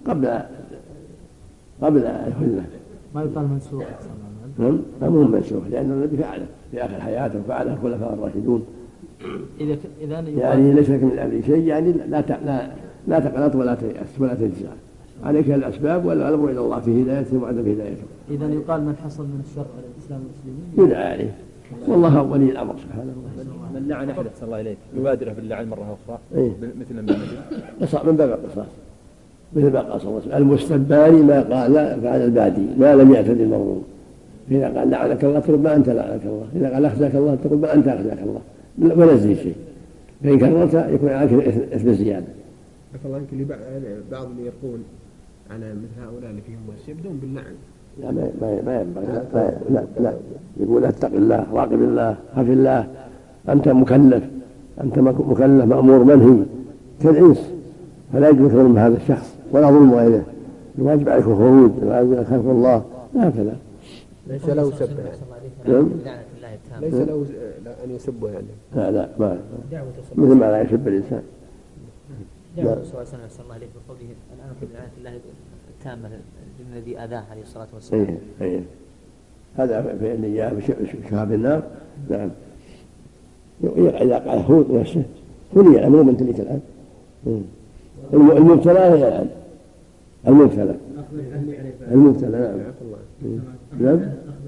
Speaker 2: قبل الهلة.
Speaker 7: ما يقال منسوخ.
Speaker 2: نعم، مو منسوخ، لأن النبي فعله في آخر حياته وفعله الخلفاء الراشدون.
Speaker 7: إذا
Speaker 2: يعني ليس لك من أمر شيء، يعني لا تقنط ولا تيأس ولا تجزع، عليك الأسباب والأمر إلى الله في هدايته وعدم هدايته.
Speaker 7: إذا يقال من حصل من الشر على الإسلام والمسلمين
Speaker 2: يدعى عليه، والله ولي الأمر سبحانه.
Speaker 5: من لعن أحد صلى الله عليك يبادره باللعن مرة أخرى مثل ما
Speaker 2: من باب القصاص، مثل ما قال صلى الله عليه وسلم المستبان ما قال فعل البادي ما لم يعتد المظلوم. إذا قال لعنك الله تقول ما أنت لعنك الله، إذا قال أخزاك الله تقول ما أنت أخزاك الله، ولا تزيد شيء، فإن كررت يكون عليك إثم الزيادة.
Speaker 9: الله يمكن بعض اللي يقول على مثل هؤلاء اللي فيهم وش يبدون باللعن.
Speaker 2: لا ما ينبغي، لا يقول اتق الله، راقب الله، خف الله، أنت مكلف مأمور منهي كالإنس، فلا يجوز ظلم هذا الشخص ولا ظلم غيره، الواجب عليك الخروج، الواجب عليك خلق الله، هكذا.
Speaker 9: ليس له سب، ليس له أن يسبه يعني.
Speaker 2: لا ما مثل ما لا يسب الإنسان.
Speaker 4: دعوة صلى الله عليه وسلم عليه بقوله الآن في لعنة الله
Speaker 10: التامة الذي آذاه عليه الصلاة والسلام.
Speaker 2: هذا فإن جاء بشهاب النار. نعم. إذا قال هود نفسه فني الأمر من تلك الآن. المبتلى هي الآن المبتلى نعم. نعم.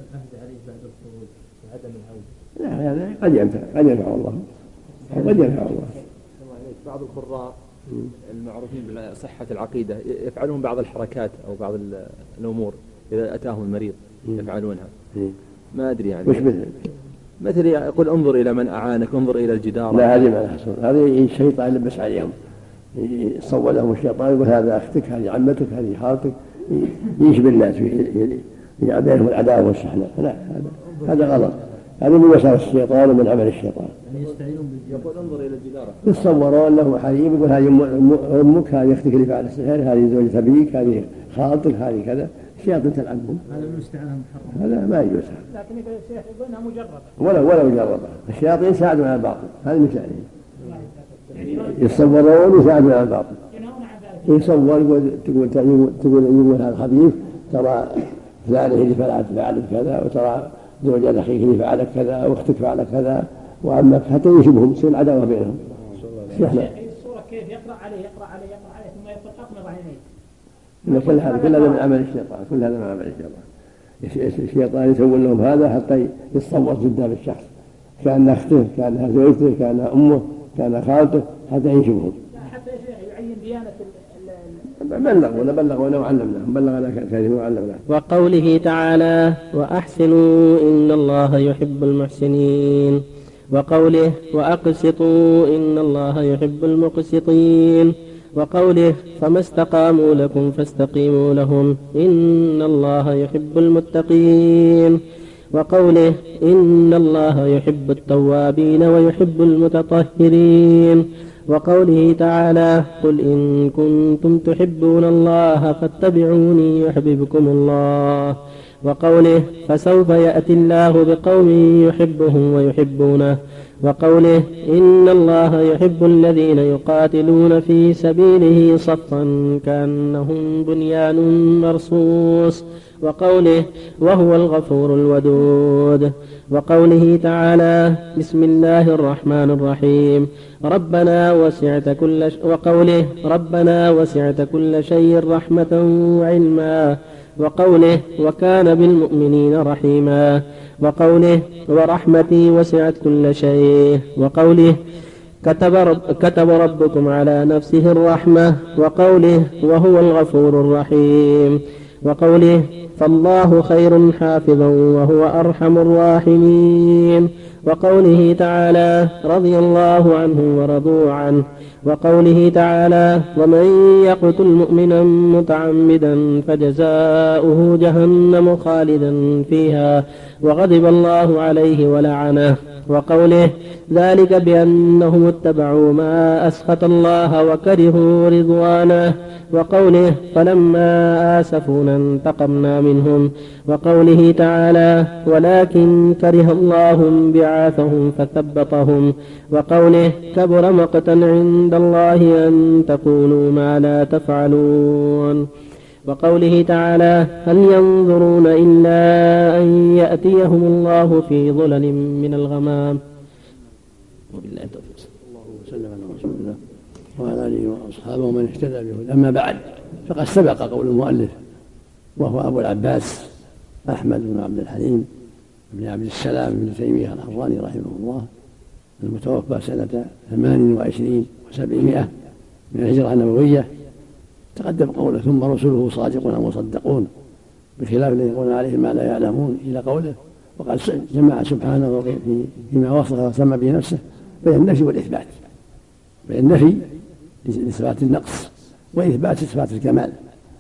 Speaker 2: لا يعني قد ينفع الله قد ينفع الله.
Speaker 5: بعض القراء المعروفين بصحة العقيدة يفعلون بعض الحركات أو بعض الأمور إذا أتاهم المريض يفعلونها. ما أدري يعني مثل يقول انظر إلى من أعانك، انظر إلى الجدار.
Speaker 2: لا هذه ما تحصل، هذه الشيطان يلبس عليهم، يصور لهم الشيطان يقول هذا أختك، هذه عمتك، هذه خالتك، يشبه الناس بينهم العداوة والشحناء. لا هذا غلط، هذا من وساوس الشيطان ومن عمل الشيطان.
Speaker 5: يقول انظر إلى الجدار،
Speaker 2: يتصورون له حريم، يقول هذه أمك، هذه أختك اللي فعل السحر، هذه زوجة أبيك، هذه خالتك، هذه كذا. الشياطين تلعبهم،
Speaker 3: هذا من استعانة محرم،
Speaker 2: هذا ما يجوز.
Speaker 6: لكن الشيخ يقول انها مجربة
Speaker 2: ولا مجربة. الشياطين يساعدون على الباطل، هذا مثال. يتصورون يساعدون على الباطل. يصور يقول هذا خبيث، ترى فلانة اللي فعلت كذا، وترى زوجة أخيك اللي فعلت كذا، واختك فعلت كذا، وعمك، حتى يشبههم، تصير العداوة بينهم.
Speaker 6: الصورة كيف يقرأ عليه ثم يقول أغمض عينيك.
Speaker 2: كل هذا من عمل الشيطان، كل هذا من عمل الشيطان. الشيطان يسوي لهم هذا حتى يتصور قدام الشخص كأنها أخته، كأنها زوجته، كأنها أمه، كأنها خالته، حتى يشبههم.
Speaker 6: حتى يعين ديانة
Speaker 2: بلغونا وعلمناهم، بلغنا كلمة وعلمناهم.
Speaker 1: وقوله تعالى وأحسنوا إن الله يحب المحسنين، وقوله وأقسطوا إن الله يحب المقسطين، وقوله فما استقاموا لكم فاستقيموا لهم إن الله يحب المتقين، وقوله إن الله يحب التوابين ويحب المتطهرين، وقوله تعالى قل إن كنتم تحبون الله فاتبعوني يحببكم الله، وقوله فسوف يأتي الله بقوم يحبهم ويحبونه، وقوله إن الله يحب الذين يقاتلون في سبيله صفا كأنهم بنيان مرصوص، وقوله وهو الغفور الودود، وقوله تعالى بسم الله الرحمن الرحيم وقوله ربنا وسعت كل شيء رحمة وعلما، وقوله وكان بالمؤمنين رحيما، وقوله ورحمتي وسعت كل شيء، وقوله كتب ربكم على نفسه الرحمة، وقوله وهو الغفور الرحيم، وقوله فالله خير حافظا وهو أرحم الراحمين، وقوله تعالى رضي الله عنه ورضوا عنه، وقوله تعالى ومن يقتل مؤمنا متعمدا فجزاؤه جهنم خالدا فيها وغضب الله عليه ولعنه، وقوله ذلك بأنهم اتبعوا ما أسخط الله وكرهوا رضوانه، وقوله فلما آسفونا انتقمنا منهم، وقوله تعالى ولكن كره الله بعاثهم فثبطهم، وقوله كبر مقتا عند الله أن تقولوا ما لا تفعلون، وقوله تعالى هل ينظرون إلا أن يأتيهم الله في ظلل من الغمام. وبالله التوفيق.
Speaker 2: الله وسلم على رسول الله وعلى آله وأصحابه ومن اهتدى به. أما بعد، فقد سبق قول المؤلف وهو أبو العباس أحمد بن عبد الحليم بن عبد السلام بن تيمية الحراني رحمه الله، المتوفى سنة 28 و700 من الهجرة النبوية. تقدم قوله ثم رسله صادقون مصدقون، بخلاف الذين يقولون عليه ما لا يعلمون إلى قوله. وقد جمع سبحانه فيما وصف وسمى به نفسه بين النفي والإثبات، بين النفي لإثبات النقص وإثبات إثبات الكمال،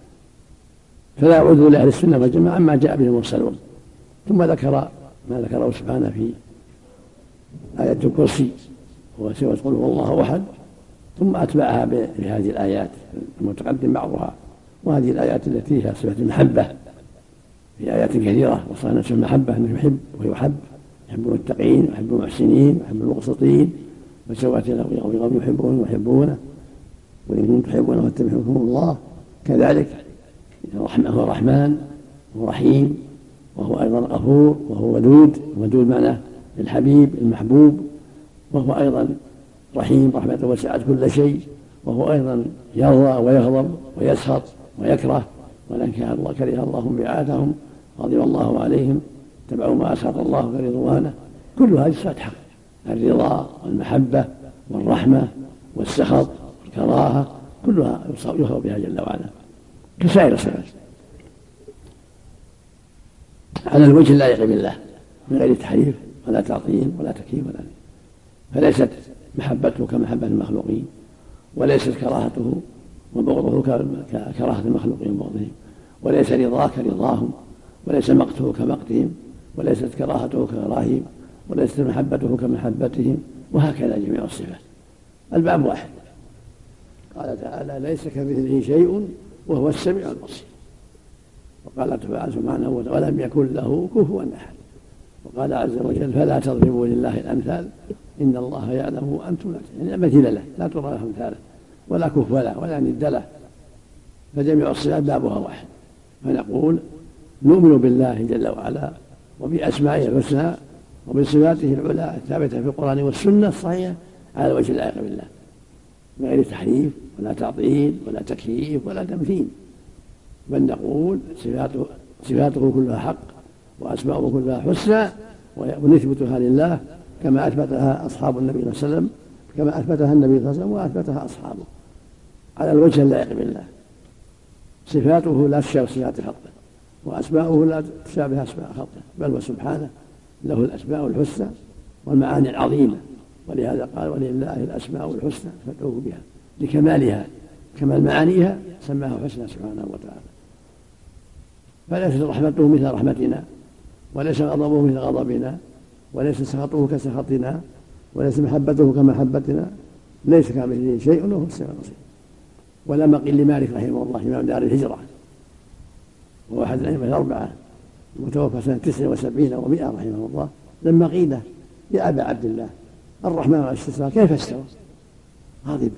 Speaker 2: فلا عذر لأهل السنة والجماعة عما جاء به المرسلون. ثم ذكر ما ذكره سبحانه في آية الكرسي وسوى قل هو الله أحد، ثم أتبعها بهذه الآيات المتقدم بعضها، وهذه الآيات التي فيها صفة المحبة في آيات كثيرة وصف نفسه المحبة أنه يحب ويحب، يحب المتقين ويحب المحسنين ويحب المقسطين، وسوات له بقوم يحبون ويحبونه، وإن كنتم تحبونه فاتبعوكم الله. كذلك هو رحمن ورحيم، وهو أيضا غفور، وهو ودود معناه الحبيب المحبوب، وهو أيضا رحيم رحمته وسعت كل شيء، وهو أيضا يرضى ويغضب ويسخط ويكره، ولكن كره الله بعاثهم غضب الله عليهم اتبعوا ما أسخط الله فرضوانه. كل هذه صفات حق، الرضا والمحبة والرحمة والسخط والكراهة كلها يخبر بها جل وعلا كسائر الصفات على الوجه اللائق بالله من غير تحريف ولا تعطيل ولا تكييف ولا نفي. فليست محبته كمحبة المخلوقين، وليست كراهته وبغضه ككراهة المخلوقين وبغضهم، وليس رضاه كرضاهم، وليس مقته كمقتهم، وليست كراهته ككراههم، وليست محبته كمحبتهم، وهكذا جميع الصفات. الباب واحد. قال تعالى: ليس كمثله شيء وهو السميع البصير. وقال تعالى سبحانه: ولم يكن له كفوا احد. وقال عز وجل: فلا تضربوا لله الامثال ان الله يعلم وانتم لا تعلمون. يعني مثيل له، لا تضرب له امثاله ولا كفوا له ولا ند له، فجميع الصفات بابها واحد. فنقول نؤمن بالله جل وعلا وباسمائه الحسنى وبصفاته العلى الثابته في القران والسنه الصحيحه على وجه اللائق بالله، من غير تحريف ولا تعطيل ولا تكييف ولا تمثيل، بل نقول صفاته كلها حق وأسماؤه كلها حسنى، ونثبتها لله كما أثبتها أصحاب النبي صلى الله عليه وسلم، كما أثبتها النبي صلى الله عليه وسلم وأثبتها أصحابه على الوجه اللائق بالله. صفاته لا تشابه صفات خلقه، وأسماؤه لا تشابه أسماء خلقه، بل وسبحانه له الأسماء الحسنى والمعاني العظيمة، ولهذا قال: ولله الأسماء الحسنى فادعوه بها، لكمالها كمال معانيها سماها حسنى سبحانه وتعالى. فليست رحمته مثل رحمتنا، وليس غضبه مثل غضبنا، وليس سخطه كسخطنا، وليس محبته كمحبتنا، ليس كمثله شيء وهو السميع البصير. ولما قيل لمالك رحمه الله إمام دار الهجرة وهو أحد الأئمة الأربعة المتوفى سنة 79 و100 رحمه الله، لما قيل: يا أبا عبد الله الرحمن على الاستواء كيف استوى؟ غضب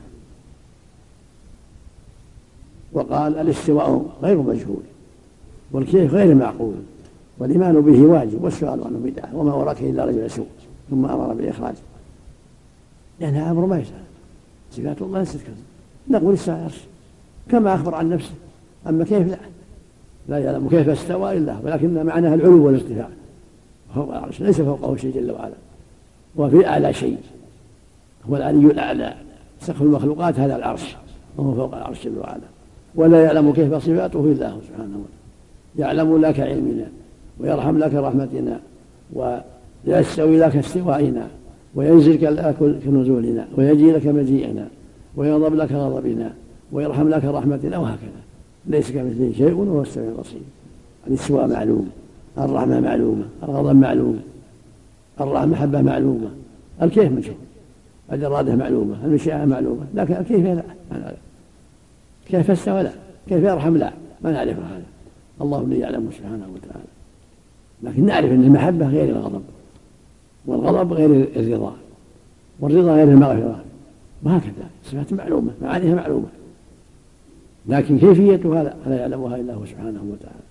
Speaker 2: وقال: الاستواء غير مجهول، والكيف غير معقول، والإيمان به واجب، والسؤال عنه بدعة، وما وراك إلا رجل سوء. ثم أمر بالإخراج، لأنها أمر ما يسأل. صفات الله ليست كذا. نقول استوى على العرش كما أخبر عن نفسه، أما كيف لا يعلم كيف استوى إلا هو، ولكن معناها العلو والارتفاع فوق العرش، ليس فوقه شيء جل وعلا، وفي أعلى شيء، هو العلي الأعلى، سقف المخلوقات هذا العرش وهو فوق العرش جل وعلا، ولا يعلم كيف صفاته إلا هو سبحانه وتعالى. يعلم لك علمنا، ويرحم لك رحمتنا، ويستوي لك استوائنا، وينزل لك كنزولنا، ويجي لك مجيئنا، ويغضب لك غضبنا، ويرحم لك رحمتنا، وهكذا. ليس كمثله شيء وهو السميع البصير. الاستواء معلوم، الرحمة معلومة، الغضب معلوم، المحبة معلومة، الكيف مجهول، الإرادة معلومة، المشيئة معلومة، لكن الكيف لا، كيف استوى لا، كيف يرحم لا، ما نعرف هذا، الله الذي يعلم سبحانه وتعالى. لكن نعرف أن المحبة غير الغضب، والغضب غير الرضا، والرضا غير المغفرة، وهكذا صفات معلومة، معانيها معلومة، لكن كيفيتها لا يعلمها إلا هو سبحانه وتعالى.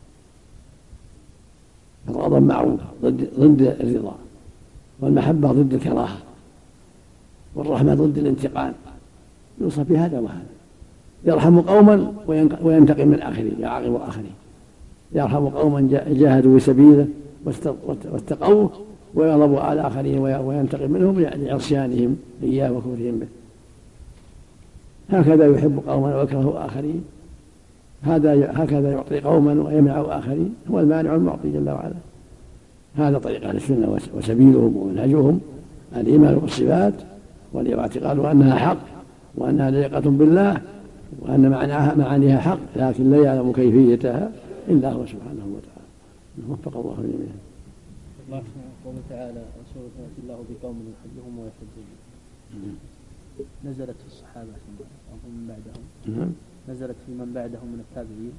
Speaker 2: الغضب معروف ضد الرضا، والمحبة ضد الكراهة، والرحمة ضد الانتقام، يوصف بهذا وهذا. يرحم قوما وينتقم من آخرين، يعاقب آخرين. يرحم قوما جاهدوا في سبيله واتقوه، ويغضب على آخرين وينتقم منهم لعصيانهم إياه وكفرهم به. هكذا يحب قوما ويكره آخرين، هكذا يعطي قوما ويمنع آخرين، هو المانع المعطي جل وعلا. هذا طريق أهل السنة وسبيلهم ومنهجهم، الإيمان بالصفات والاعتقاد أنها حق، وأنها لائقة بالله، وأن معانيها حق، لكن لا يعلم كيفيتها إلا هو سبحانه وتعالى. وفق الله جميعا.
Speaker 11: الله قوله تعالى: رسول يأتي الله بقوم يحبهم ويحبون. نزلت في الصحابة ومن بعدهم، نزلت في من بعدهم من التابعين.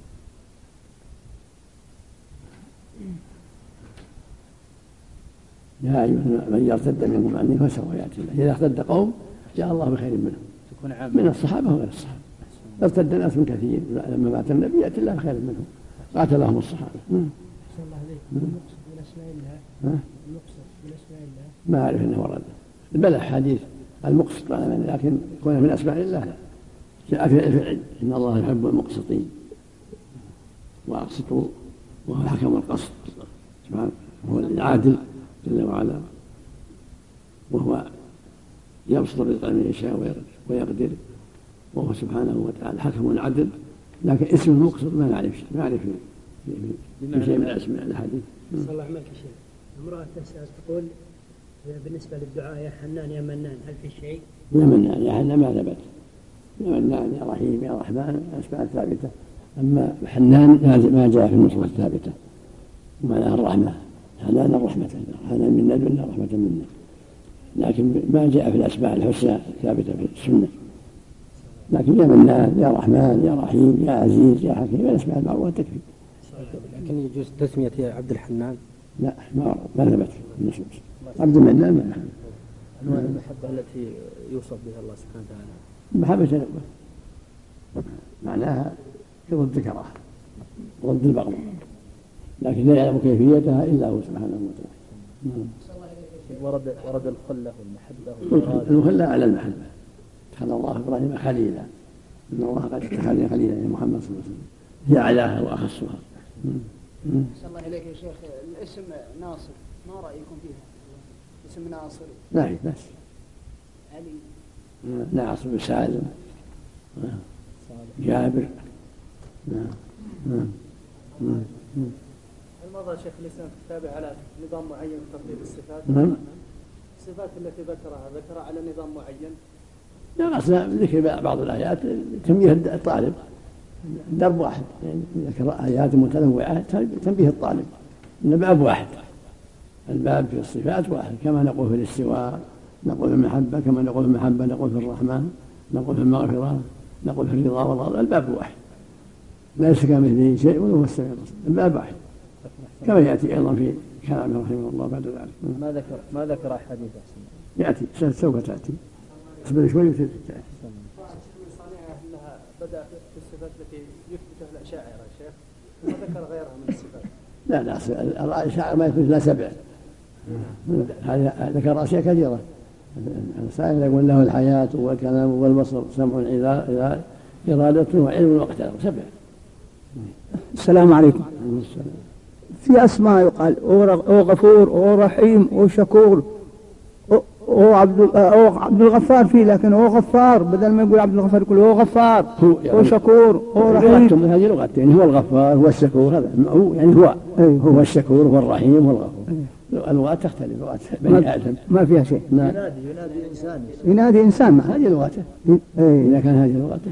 Speaker 2: يا أيها من يرتد منكم عني فسوف يأتي الله. إذا ارتد قوم جاء الله بخير منهم، من الصحابة وغير الصحابة، ارتد ناس كثير لما مات النبي يأتي الله خير منهم، قاتلهم الصحابة.
Speaker 8: أحسن الله عليك. المقصد من أسماء الله، المقصد من أسماء الله
Speaker 2: ما أعرف أنه ورد، بل حديث المقسط لكن كونه من أسماء الله لا. جاء في العلم إن الله يحب المقسطين وأقسطوا، وهو حكم القسط سبحانه، هو العادل جل وعلا، وهو يبسط الرزق من يشاء ويقدر، وهو سبحانه وتعالى حكم عدل. لكن اسم المقسط ما نعرف في شيء من اسماء الحديث.
Speaker 8: صلى الله عليه وسلم. امرأة تسأل تقول بالنسبة للدعاء يا حنان يا منان هل في شيء؟
Speaker 2: يا منان يا حنان ما ثبت، يا منان يا رحيم يا رحمن الأسماء الثابتة، أما حنان ما جاء في النصوص الثابتة، ومعناها الرحمة، حنان الرحمة، حنان من لدنا رحمة منا، لكن ما جاء في الأسماء الحسنى الثابتة في السنة. لكن يا منان يا رحمن يا رحيم يا عزيز يا حكيم الأسماء المعروفة تكفي.
Speaker 12: لكن يجوز تسمية عبد الحنان؟
Speaker 2: لا ما ثبت في النصوص. عبد المنان ما نحن.
Speaker 11: أنواع المحبة التي يوصف بها الله سبحانه وتعالى.
Speaker 2: محبة معناها ضد الكراهة ضد البغض، لكن لا يعلم كيفيتها إلا هو سبحانه وتعالى.
Speaker 11: ورد الخلة والمحبة.
Speaker 2: الخلة على المحبة. اتخذ الله إبراهيم خليلا، إن الله قد اتخذني خليلا يا محمد صلى الله عليه وسلم، هي أعلاها وأخصها.
Speaker 13: صلى الله عليك يا شيخ، الاسم ناصر ما رأيكم فيها؟ اسم ناصر
Speaker 2: لا بس
Speaker 13: علي
Speaker 2: ناصر بن سالم جابر.
Speaker 9: هل مضى شيخ الإسلام كتابه على نظام معين في ترتيب الصفات؟ الصفات التي ذكرها على نظام معين؟
Speaker 2: لا أصلا ذكر بعض الآيات تنبيه الطالب، درب واحد، يعني ذكر آيات متنوعة تنبيه الطالب إن باب واحد، الباب في الصفات واحد، كما نقول في الاستواء، نقول في المحبة، كما نقول في المحبة نقول في الرحمن، نقول في المغفرة، نقول في الرضا والرضا، الباب واحد ليس كمثله شيء وهو السميع البصير، الباب واحد، كما يأتي أيضا في كلامه رحمه الله بعد ذلك.
Speaker 11: ما ذكر أحاديث
Speaker 2: يأتي سوف تأتي، اصبر شوي وتأتي.
Speaker 9: بدأ في الصفات التي يثبتها الأشاعرة يا شيخ، وذكر غيرها من الصفات.
Speaker 2: لا الأشاعرة ما يثبت إلا 7، هذا ذكر أشياء كثيرة. السائل يقول له الحياة والكلام والبصر سمع إذا إرادة وعلم واقتدار، 7.
Speaker 14: السلام عليكم. في أسماء يقال أو غفور أو رحيم أو شكور أو عبد الغفار فيه، لكن هو غفار بدل ما يقول عبد الغفار يقول هو غفار هو شكور هو رحيم.
Speaker 2: هذه لغتين، هو الغفار هو الشكور، هذا هو يعني هو الشكور هو الرحيم هو الغفور. اللغات تختلف، لغات بني آدم
Speaker 14: ما فيها شيء.
Speaker 11: ينادي إنسان،
Speaker 14: ينادي إنسان
Speaker 2: هذه لغته. إذا كان هذه لغته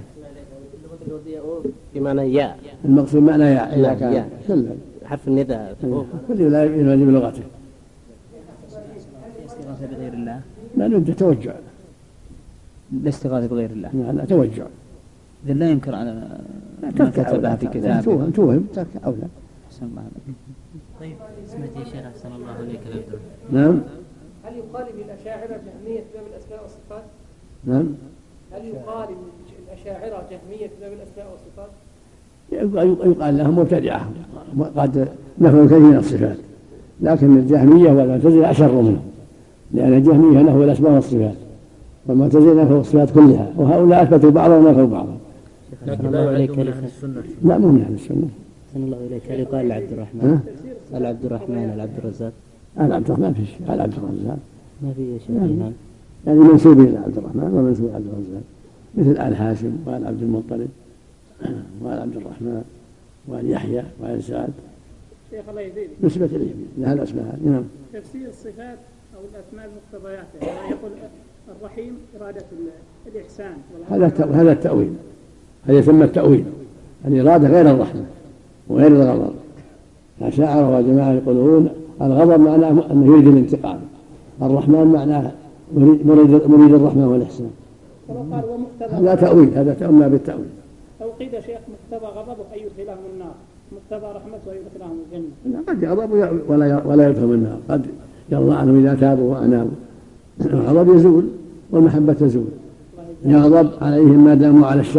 Speaker 12: بمعنى ياء،
Speaker 2: المقصود معنى ياء إذا كان
Speaker 12: حرف النداء
Speaker 2: كل لا ينادي بلغته.
Speaker 4: الاستغاثة بغير الله
Speaker 2: لا نبدأ توجع،
Speaker 4: الاستغاثة بغير الله
Speaker 2: لا توجع،
Speaker 4: إذا لا ينكر على ما كتبها في كتابه.
Speaker 2: توهم ترك أولى.
Speaker 4: أحسن الله عليك.
Speaker 15: طيب سمعت يا شيخ أحسن الله عليك الأبدان.
Speaker 2: نعم.
Speaker 16: هل يقال بالأشاعرة جهمية باب الأسماء والصفات؟
Speaker 2: نعم.
Speaker 16: هل يقال الأشاعرة جهمية باب الأسماء والصفات؟
Speaker 2: يقال لهم مبتدعة، قد نفوا كثير من الصفات، لكن الجهمية والمعتزلة أشر منهم، لأن الجهمية نفوا الأسماء والصفات، والمعتزلة نفوا الصفات كلها، وهؤلاء أثبتوا بعضها ونفوا بعضها.
Speaker 15: أحسن الله عليك أهل السنة.
Speaker 2: لا مو من أهل السنة.
Speaker 15: أحسن الله إليك. هل يقال لعبد الرحمن؟ العبد الرحمن العبد الرزاق؟
Speaker 2: العبد الرحمن في شيء، العبد الرزاق
Speaker 15: ما في شيء. نعم.
Speaker 2: يعني منسوب إلى عبد الرحمن ومنسوب إلى عبد الرزاق، مثل آل هاشم وآل عبد المطلب وآل عبد الرحمن وآل يحيى وآل سعد.
Speaker 16: شيخ الله يزيدك.
Speaker 2: نسبة إليهم لها الأسماء. نعم.
Speaker 16: تفسير الصفات أو الأسماء المقتضيات، يعني يقول الرحيم إرادة الإحسان.
Speaker 2: هذا التأويل، هذا يسمى التأويل، الإرادة غير الرحمة وغير الغضب. الأشاعرة وجماعة يقولون الغضب معناه أنه يريد الانتقام، الرحمن معناه مريد الرحمة والإحسان. هذا تأويل، هذا تأمل بالتأويل.
Speaker 16: أو قيل شيخ مقتضى غضبه أن يدخلهم النار، مقتضى رحمته أن يدخلهم الجنة.
Speaker 2: قد يغضب ولا يدخلهم النار، قد يرضى عنهم إذا تابوا وأنابوا. الغضب يزول والمحبة تزول. يغضب عليهم ما داموا على الشر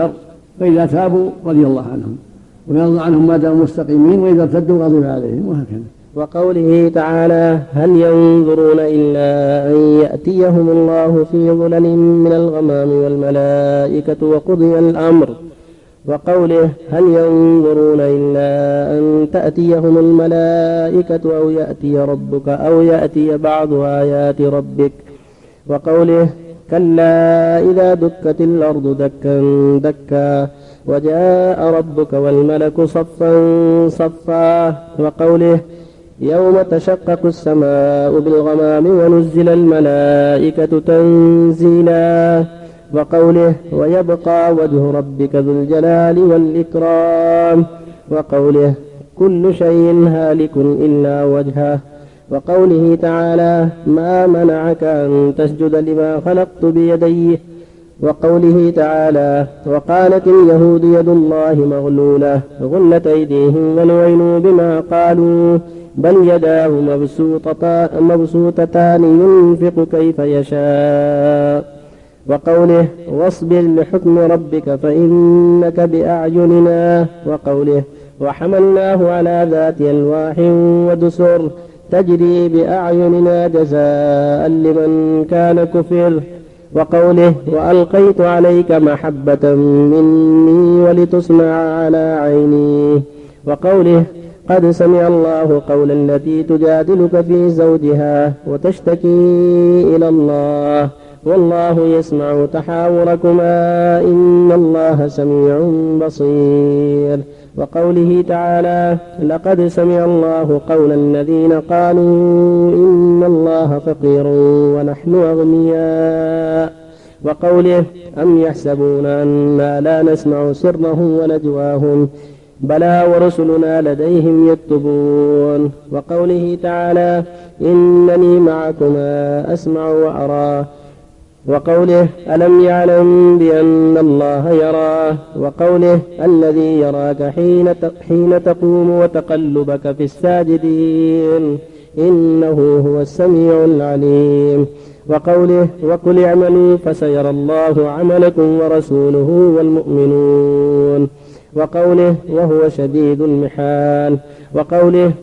Speaker 2: فإذا تابوا رضي الله عنهم ويرضى عنهم ما داموا مستقيمين، وإذا ارتدوا غضب عليهم، وهكذا.
Speaker 1: وقوله تعالى: هل ينظرون إلا أن يأتيهم الله في ظلل من الغمام والملائكة وقضي الأمر. وقوله: هل ينظرون إلا أن تأتيهم الملائكة أو يأتي ربك أو يأتي بعض آيات ربك. وقوله: كلا إذا دكت الأرض دكا دكا وجاء ربك والملك صفا صفا. وقوله: يوم تشقق السماء بالغمام ونزل الملائكة تنزيلا. وقوله: ويبقى وجه ربك ذو الجلال والإكرام. وقوله: كل شيء هالك إلا وجهه. وقوله تعالى: ما منعك أن تسجد لما خلقت بيديه. وقوله تعالى: وقالت اليهود يد الله مغلولة غلت أيديهم ولعنوا بما قالوا بل يداه مبسوطتان ينفق كيف يشاء. وقوله: واصبر لحكم ربك فإنك بأعيننا. وقوله: وحملناه على ذات ألواح ودسر تجري بأعيننا جزاء لمن كان كفر. وقوله: وألقيت عليك محبة مني ولتصنع على عيني. وقوله: قد سمع الله قول التي تجادلك في زوجها وتشتكي إلى الله والله يسمع تحاوركما إن الله سميع بصير. وقوله تعالى: لقد سمع الله قول الذين قالوا إن الله فقير ونحن أغنياء. وقوله: أم يحسبون أنا لا نسمع سرهم ونجواهم بلى ورسلنا لديهم يكتبون. وقوله تعالى: إنني معكما أسمع وأرى. وقوله: ألم يعلم بأن الله يراه. وقوله: الذي يراك حين تقوم وتقلبك في الساجدين إنه هو السميع العليم. وقوله: وقل اعملوا فسيرى الله عملكم ورسوله والمؤمنون. وقوله: وهو شديد المحال. وقوله: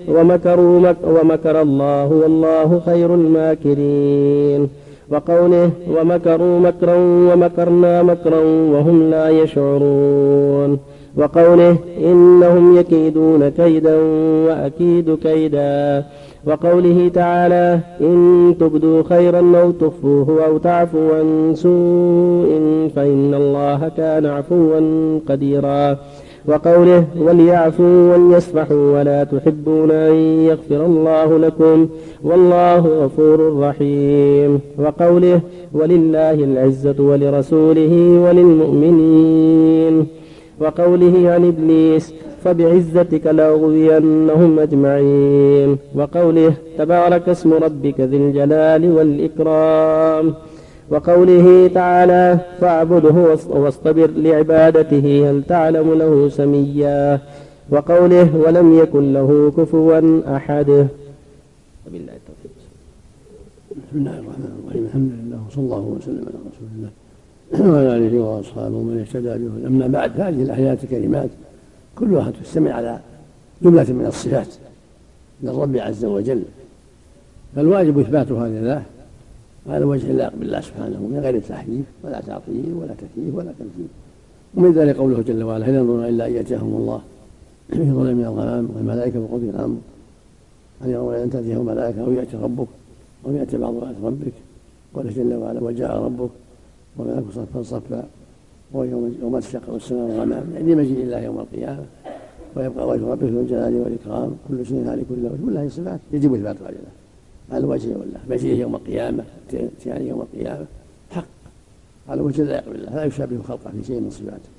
Speaker 1: ومكر الله والله خير الماكرين. وقوله: ومكروا مكرا ومكرنا مكرا وهم لا يشعرون. وقوله: إنهم يكيدون كيدا وأكيد كيدا. وقوله تعالى: إن تبدوا خيرا أو تخفوه أو تعفوا عن سوء فإن الله كان عفوا قديرا. وقوله: وليعفوا وليصفحوا ولا تحبون أن يغفر الله لكم والله غفور رحيم. وقوله: ولله العزة ولرسوله وللمؤمنين. وقوله عن إبليس: فبعزتك لأغوينهم أجمعين. وقوله: تبارك اسم ربك ذي الجلال والإكرام. وقوله تعالى: فاعبده واصطبر لعبادته هل تعلم له سميا. وقوله: ولم يكن له كفوا أحد. وبالله التوفيق.
Speaker 2: بسم الله الرحمن الرحيم، الحمد لله وصلى الله وسلم على رسول الله وعلى آله وأصحابه ومن اهتدى به. أما بعد، هذه الآيات الكريمات كلها تستمع على جملة من الصفات للرب عز وجل، فالواجب إثباتها لله على وجه اللائق بالله سبحانه من غير تحريف ولا تعطيل ولا تكييف ولا تمثيل. ومن ذلك قوله جل وعلا: هل ينظرون إلا أن يأتيهم الله في ظلل من الغمام والملائكة وقضي الأمر. هل ينظرون أن تأتيهم الملائكة أو يأتي ربك أو يأتي بعض آيات ربك. قال جل وعلا: وجاء ربك والملك صفا صفا ويوم تشقق السماء والغمام، يعني مجيء الله يوم القيامة ويبقى وجه ربك ذو الجلال والإكرام. كل شيء هالك إلا وجهه. كل هذه الصفات يجب إثباتها لله على وجه والله. مجيئه يوم القيامة، يعني يوم القيامة حق على وجه اللائق بالله، لا يشابه خلقه في شيء من صفاته.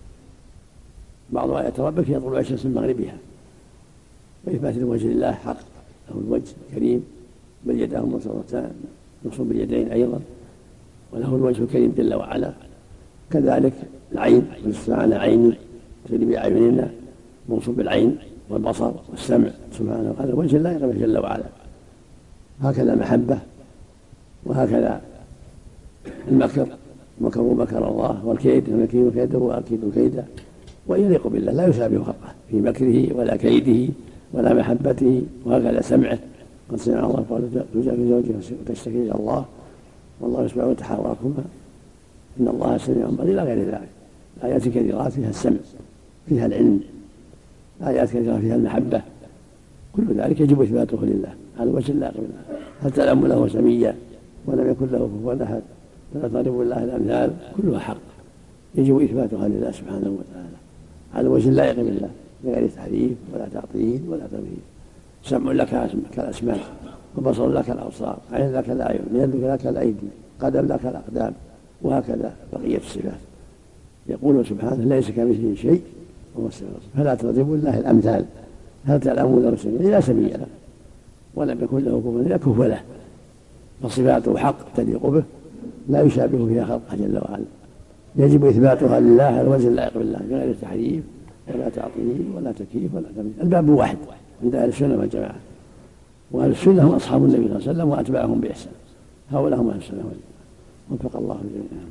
Speaker 2: بعض آيات ربك هي طلوع الشمس من مغربها، وإثبات الوجه لله حق، له الوجه الكريم بل يداه مبسوطتان منصوب باليدين أيضا، وله الوجه الكريم جل وعلا. كذلك العين، والاستعانة عيني تجري بأعيننا منصوب بالعين والبصر والسمع سبحانه. هذا وجه الله جل وعلا. هكذا محبة، وهكذا المكر مكروا مكر الله والكيد نكيد كيده وأكيد كيده، ويليق بالله لا يشابه خلقه في مكره ولا كيده ولا محبته. وهكذا سمعه، قد سمع الله قال تجافي زوجها وتشتكي إلى الله والله يسمع تحاوركما إن الله سميع بصير إلى غير ذلك. آيات كثيرات فيها السمع، فيها العلم، آيات كثيرة فيها المحبة، كل ذلك يجب إثباته لله على وجه اللائق بالله. هل تعلم له سميا ولم يكن له كفوا أحد، فلا تضربوا الله الأمثال، كلها حق يجب إثباتها لله سبحانه وتعالى على وجه اللائق بالله بغير تحريف ولا تعطيل ولا تمثيل. سمع لك كالأسماع، وبصر لك الأبصار، عين لك الأعين، يد لك الأيدي، قدم لك الأقدام، وهكذا بقية الصفات. يقول سبحانه ليس كمثله شيء وهو السميع البصير، فلا تضربوا الله الأمثال. هل تعلمون له سميا؟ لا سمي له ولم يكن له كفوا لا كفوا له، فصفاته حق تليق به لا يشابه فيها خلقه جل وعلا، يجب إثباتها لله على وجه اللائق بالله بغير تحريف ولا تعطيل ولا تكييف ولا تمثيل. الباب واحد عند أهل السنة والجماعة، وأهل السنة هم أصحاب النبي صلى الله عليه وسلم وأتباعهم بإحسان، هؤلاء هم أهل السنة والجماعة وفق الله جميعا.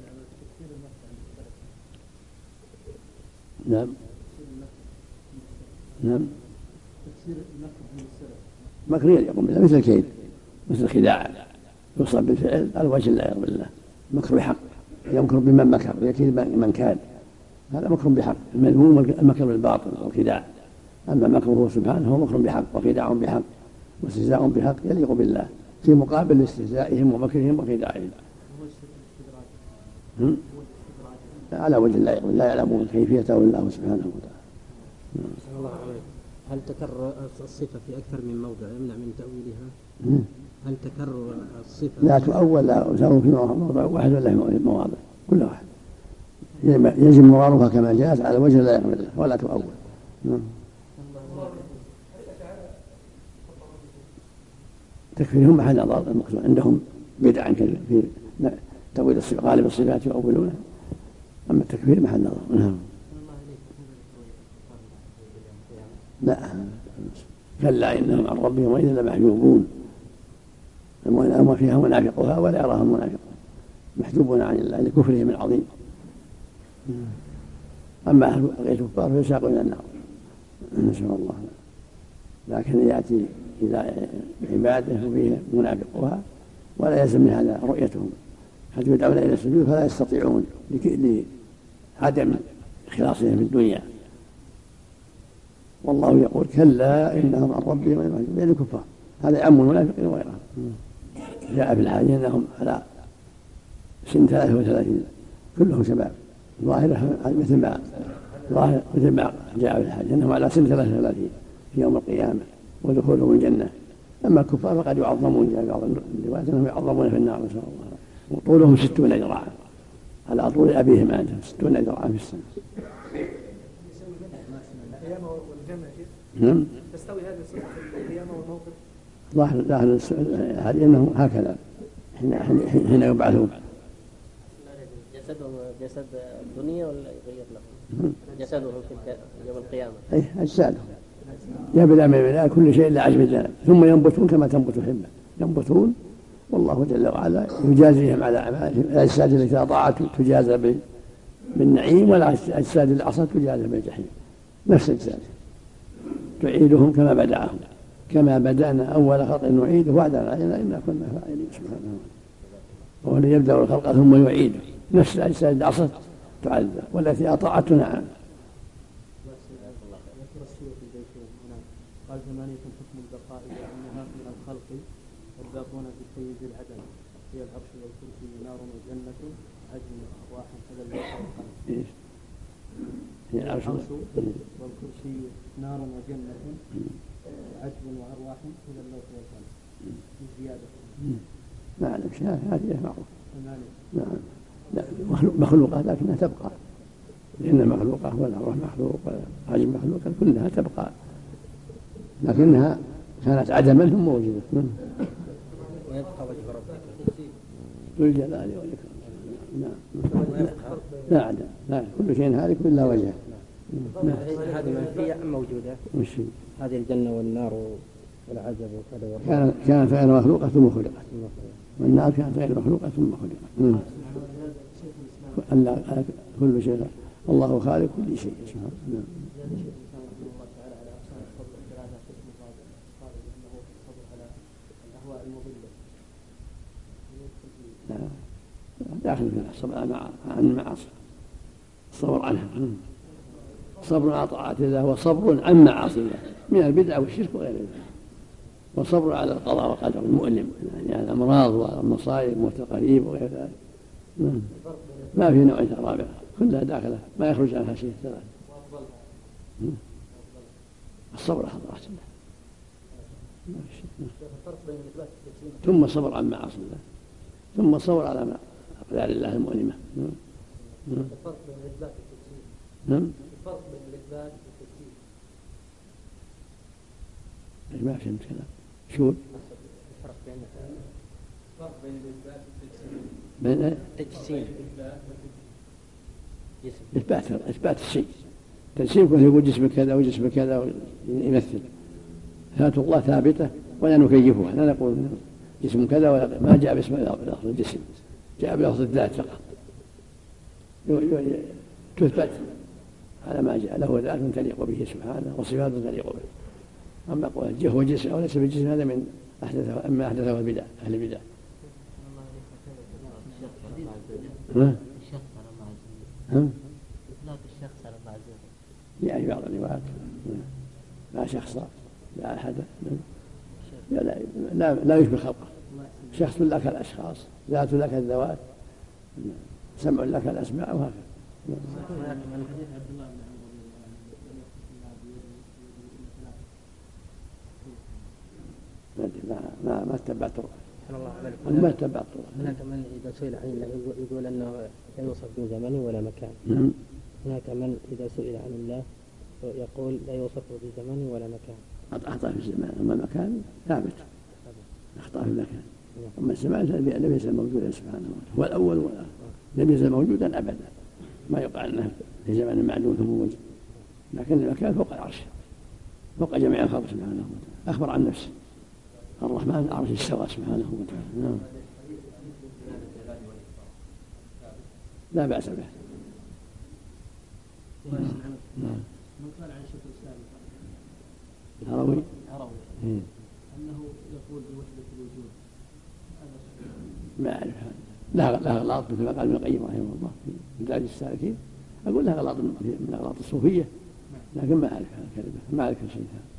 Speaker 2: نعم نعم مكر يليق بالله مثل الكيد مثل الخداع يوصف بالفعل على وجه لا يرضى بالله. مكر بحق يمكر بمن مكر ويكيد من كاد، هذا مكر بحق. المذموم المكر بالباطل والخداع، أما مكره سبحانه هو مكر بحق وخداع بحق واستهزاء بحق يليق بالله في مقابل استهزائهم ومكرهم وخداعهم على وجه لا يعلمون كيفيته إلا هو سبحانه وتعالى.
Speaker 12: هل تكرر الصفة في أكثر من موضع يمنع من تأويلها؟ هل تكرر الصفة
Speaker 2: لا تؤول لا تكون في موضع واحد ولا في مواضع، كل واحد يجب مرارها كما جاءت على وجه لا يقبل ولا تؤول. تكفيرهم محل نظر المقصود عندهم بدعا في تأويل الصفات غالب الصفات يؤولونه، أما التكفير محل نظر. نعم لا كلا إنهم عن ربهم وإذا لمحجوبون، أما فيها منافقها ولا يراها المنافقون، محجوبون عن الله لكفرهم العظيم. أما غير الكفار فيساقون إلى النار نسأل الله. لكن يأتي إلى عباده وفيه منافقها ولا يلزم من هذا رؤيتهم، حتى يدعون إلى السجود فلا يستطيعون لعدم إخلاصهم في الدنيا. والله يقول كلا إنهم عن ربهم وإذا بين الكفار، هذا يعم المنافقين وغيرهم. جاء في الحديث أنهم على سن 33 كلهم شباب، ظاهر مثل ما جاء في الحديث أنهم على سن 33 في يوم القيامة ودخولهم الجنة. أما الكفار فقد يعظمون، جاء في بعض الروايات أنهم يعظمون في النار نسأل الله، وطولهم 60 ذراعا على طول أبيهم عندهم 60 ذراعا في السنة. نعم
Speaker 9: تستوي هذه الصفة في القيامة والموقف؟
Speaker 2: ظاهر هذه أنه هكذا حين يبعثون.
Speaker 12: جسدهم جسد الدنيا ولا يغير لهم؟ جسدهم في يوم القيامة
Speaker 2: أي أجسادهم يبدأ من البداية كل شيء إلا عجب الذنب، ثم ينبتون كما تنبت الحبة، ينبتون والله جل وعلا يجازيهم على أعمالهم. الأجساد التي أطاعت تجازى بالنعيم، والأجساد اللي عصت تجازى بالجحيم. نفس الأجساد تعيدهم كما بدأهم، كما بدأنا أول خلق نعيده وعدا علينا إنا كنا فاعلين سبحانه. وهو الذي يبدأ الخلق ثم يعيده، نفس الأجساد اللي عصت تعذب والتي أطاعت نعم.
Speaker 11: قال ثمانية حكم البقاء لأنها من الخلق والباقون في سيد العدم هي العرش والكرسي نار وجنة عجم وأرواح كذا الخلق. هي العرش والكرسي نار وجنة عجم وأرواح كذا اللوح والقلم زيادة.
Speaker 2: ما أعلم شيء هذه معروف. نعم لا مخلوقات لكنها تبقى، لأن المخلوقة والأرواح مخلوق والعجم مخلوق كلها تبقى، لكنها كانت عدما ثم وجدت.
Speaker 12: ويبقى وجه ربك
Speaker 2: ذو الجلال والإكرام. لا عدم، لا كل شيء هالك إلا وجهه.
Speaker 12: هذه منفية أم موجودة؟
Speaker 2: وش
Speaker 12: هذه الجنة والنار والعذاب وكذا
Speaker 2: كانت غير مخلوقة ثم خلقت، والنار كانت غير مخلوقة ثم خلقت. أن كل شيء الله خالق كل شيء سبحانه. داخل في الصبر عن المعاصي، الصبر عنها، صبر على طاعات الله وصبر عن معاصي الله من البدع والشرك وغير ذلك، وصبر على القضاء والقدر المؤلم يعني الأمراض والمصائب والموت القريب وغير ذلك. ما في نوع رابع كلها داخلة ما يخرج عنها شيء ثلاث. الصبر على طاعات الله ثم صبر عن معاصي الله ثم صبر على أقدار الله المؤلمة.
Speaker 12: الفرق بين الإثبات والتكذيب. الفرق بين الإثبات والتكذيب.
Speaker 2: ما فهمت كلام. شو؟
Speaker 12: الفرق بين الإثبات والتجسيم.
Speaker 2: بين
Speaker 12: التجسيم.
Speaker 2: إثبات الشيء. تجسيم كله يقول جسم كذا وجسم كذا يمثل. ذات الله ثابتة ولا نكيفها، لا نقول جسم كذا ولا ما جاء باسم لفظ الجسم، جاء بلفظ الذات فقط. تثبت على ما جاء له ذات تليق به سبحانه وصفات تليق به. أما قول هو جسم أو ليس بالجسم هذا من أحدثه البدع أهل البدع. يعني بعض الروايات لا شخص لا أحد لا يشبه خلقه، شخص لك الأشخاص، ذات لك الذوات، سمع لك الأسماء وهكذا. ما اتبعت ما اتبعت
Speaker 12: هناك من إذا سئل عن الله يقول أنه لا يوصف بزمن ولا مكان. هناك من إذا سئل عن الله يقول لا يوصف بزمن ولا مكان.
Speaker 2: أخطأ في الزمان، أما المكان ثابت، أخطأ في المكان. أما الزمان لم يزل موجودا سبحانه وتعالى، هو الأول والآخر، لم يزل موجودا أبدا، ما يقع أنه في زمن معلوم ثم وجد، لكن المكان فوق العرش، فوق جميع الخلق سبحانه وتعالى، أخبر عن نفسه الرحمن على العرش استوى سبحانه وتعالى. نعم. لا بأس به.
Speaker 11: نعم. من قال عن الشيخ الإسلام
Speaker 2: هروي
Speaker 11: أنه يقول بوحدة الوجود،
Speaker 2: ما أعرف هذا، لها أغلاط مثل ما قال ابن القيم رحمه الله في مدارج السالكين، أقول لها أغلاط من أغلاط الصوفية، لكن ما أعرف هذا الكلمة، ما أعرف شيء هذا.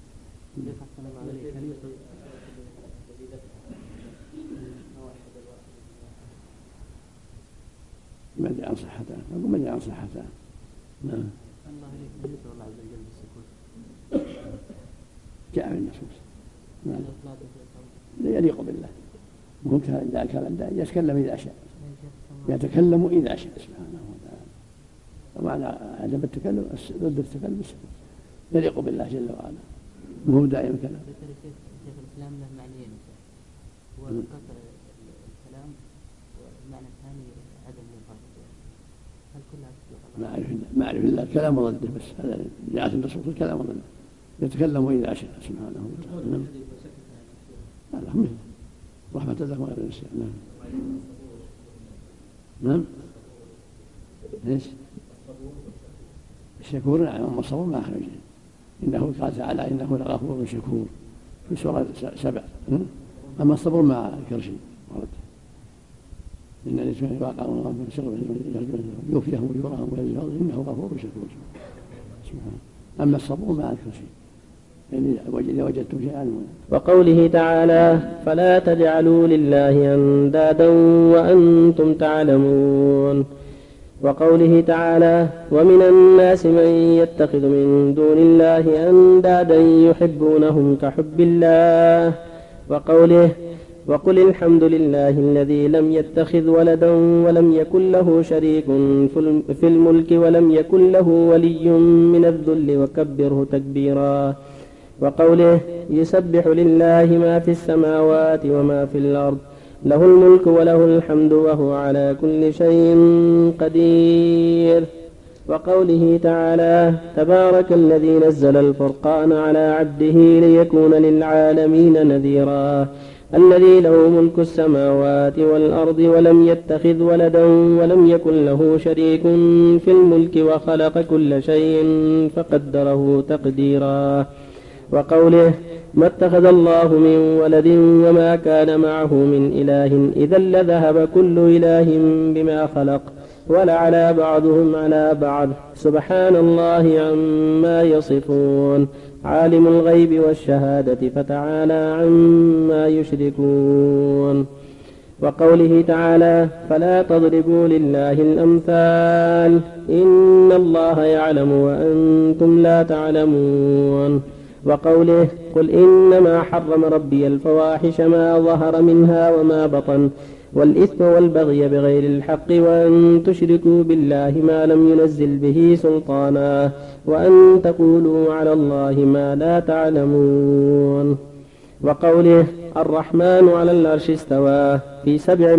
Speaker 2: ما أدري عن صحتها، أقول ما أدري عن صحتها. نعم.
Speaker 12: الله يكفي الله عز وجل بالسكوت.
Speaker 2: جاء من النصوص. نعم. لا يليق بالله. مهم إذا كان يتكلم إذا شاء. يتكلم إذا شاء سبحانه وتعالى. ومعنى عدم التكلم ضد التكلم السكوت. يليق بالله جل وعلا. مهم دائما كلام.
Speaker 12: شيخ الإسلام له معنيين. هو كثر الكلام والمعنى الثاني عدم المفاهمة. هل كلها
Speaker 2: ما أعرف إلا الكلام وضده بس، هذا جاءت النصوص الكلام وضده. يتكلم إذا شاء سبحانه وتعالى. هذا مثل رحمة الله وغير النسيان. نعم. نعم. ليش؟ الشكور نعم، أما الصبر ما أخرج. إنه قال تعالى إنه لغفور شكور في سورة 7. أما الصبر ما ذكر شيء ورد. إن الإنسان واقع الله من شر يوفيهم أجورهم ويجزيهم إنه غفور شكور سبحانه. أما الصبر ما ذكر شيء. إذا وجدتم شيئا.
Speaker 1: وقوله تعالى فلا تجعلوا لله أندادا وأنتم تعلمون. وقوله تعالى ومن الناس من يتخذ من دون الله أندادا يحبونهم كحب الله. وقوله وقل الحمد لله الذي لم يتخذ ولدا ولم يكن له شريك في الملك ولم يكن له ولي من الذل وكبره تكبيرا. وقوله يسبح لله ما في السماوات وما في الأرض له الملك وله الحمد وهو على كل شيء قدير. وقوله تعالى تبارك الذي نزل الفرقان على عبده ليكون للعالمين نذيرا. الذي له ملك السماوات والأرض ولم يتخذ ولدا ولم يكن له شريك في الملك وخلق كل شيء فقدره تقديرا. وقوله ما اتخذ الله من ولد وما كان معه من إله إذا لذهب كل إله بما خلق ولعلى بعضهم على بعض سبحان الله عما يصفون عالم الغيب والشهادة فتعالى عما يشركون. وقوله تعالى فلا تضربوا لله الأمثال إن الله يعلم وأنتم لا تعلمون. وقوله قل إنما حرم ربي الفواحش ما ظهر منها وما بطن والإثم والبغي بغير الحق وأن تشركوا بالله ما لم ينزل به سلطانا وأن تقولوا على الله ما لا تعلمون. وقوله الرحمن على العرش استوى في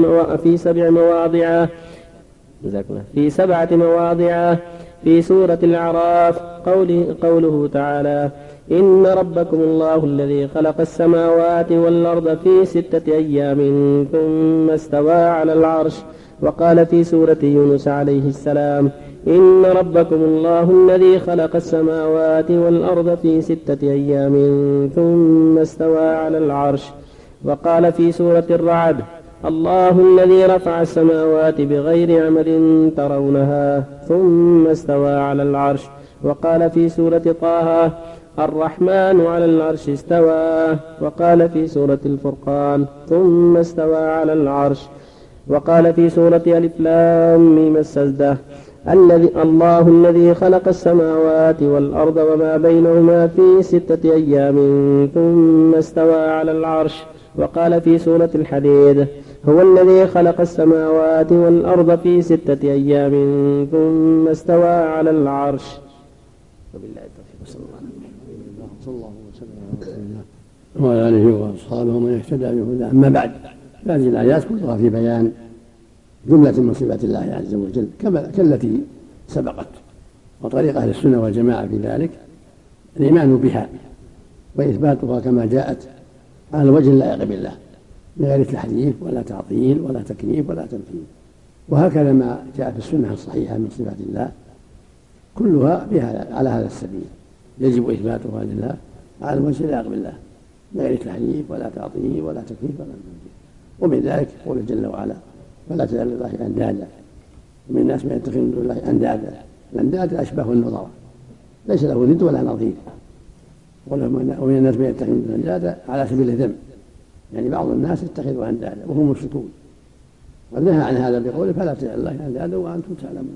Speaker 1: سبعة مواضع في سورة الأعراف. قوله تعالى إن ربكم الله الذي خلق السماوات والأرض في 6 أيام ثم استوى على العرش. وقال في سورة يونس عليه السلام إن ربكم الله الذي خلق السماوات والأرض في 6 أيام ثم استوى على العرش. وقال في سورة الرعد الله الذي رفع السماوات بغير عمد ترونها ثم استوى على العرش. وقال في سورة طه الرحمن على العرش استوى. وقال في سورة الفرقان ثم استوى على العرش. وقال في سورة ألف لام ميم السجدة الله الذي خلق السماوات والأرض وما بينهما في 6 أيام ثم استوى على العرش. وقال في سورة الحديد هو الذي خلق السماوات والأرض في 6 أيام ثم استوى على العرش.
Speaker 2: وبالله التوفيق صلى الله وسلم على رسول الله وعلى آله وأصحابه ومن اهتدى بهداه. أما بعد هذه الآيات كلها في بيان جملة من صفات الله عز وجل كالتي سبقت. وطريق أهل السنة والجماعة في ذلك الإيمان بها وإثباتها كما جاءت على الوجه اللائق بالله من غير تحريف ولا تعطيل ولا تكييف ولا تمثيل. وهكذا ما جاء في السنة الصحيحة من صفات الله كلها بها على هذا السبيل يجب إثباتها لله على الوجه اللائق بالله من غير تحريف ولا تعطيل ولا تكييف ولا تمثيل. ومن ذلك قوله جل وعلا فلا تجعل لله أندادا. ومن الناس من يتخذ من دون الله أندادا. الأنداد أشبه النظر ليس له ند ولا نظير. ومن الناس من يتخذ من دون أندادا على سبيل الذم يعني بعض الناس يتخذوا أندادا وهم مشركون. ونهى عن هذا بقوله فلا تجعل الله أندادا وأنتم تعلمون.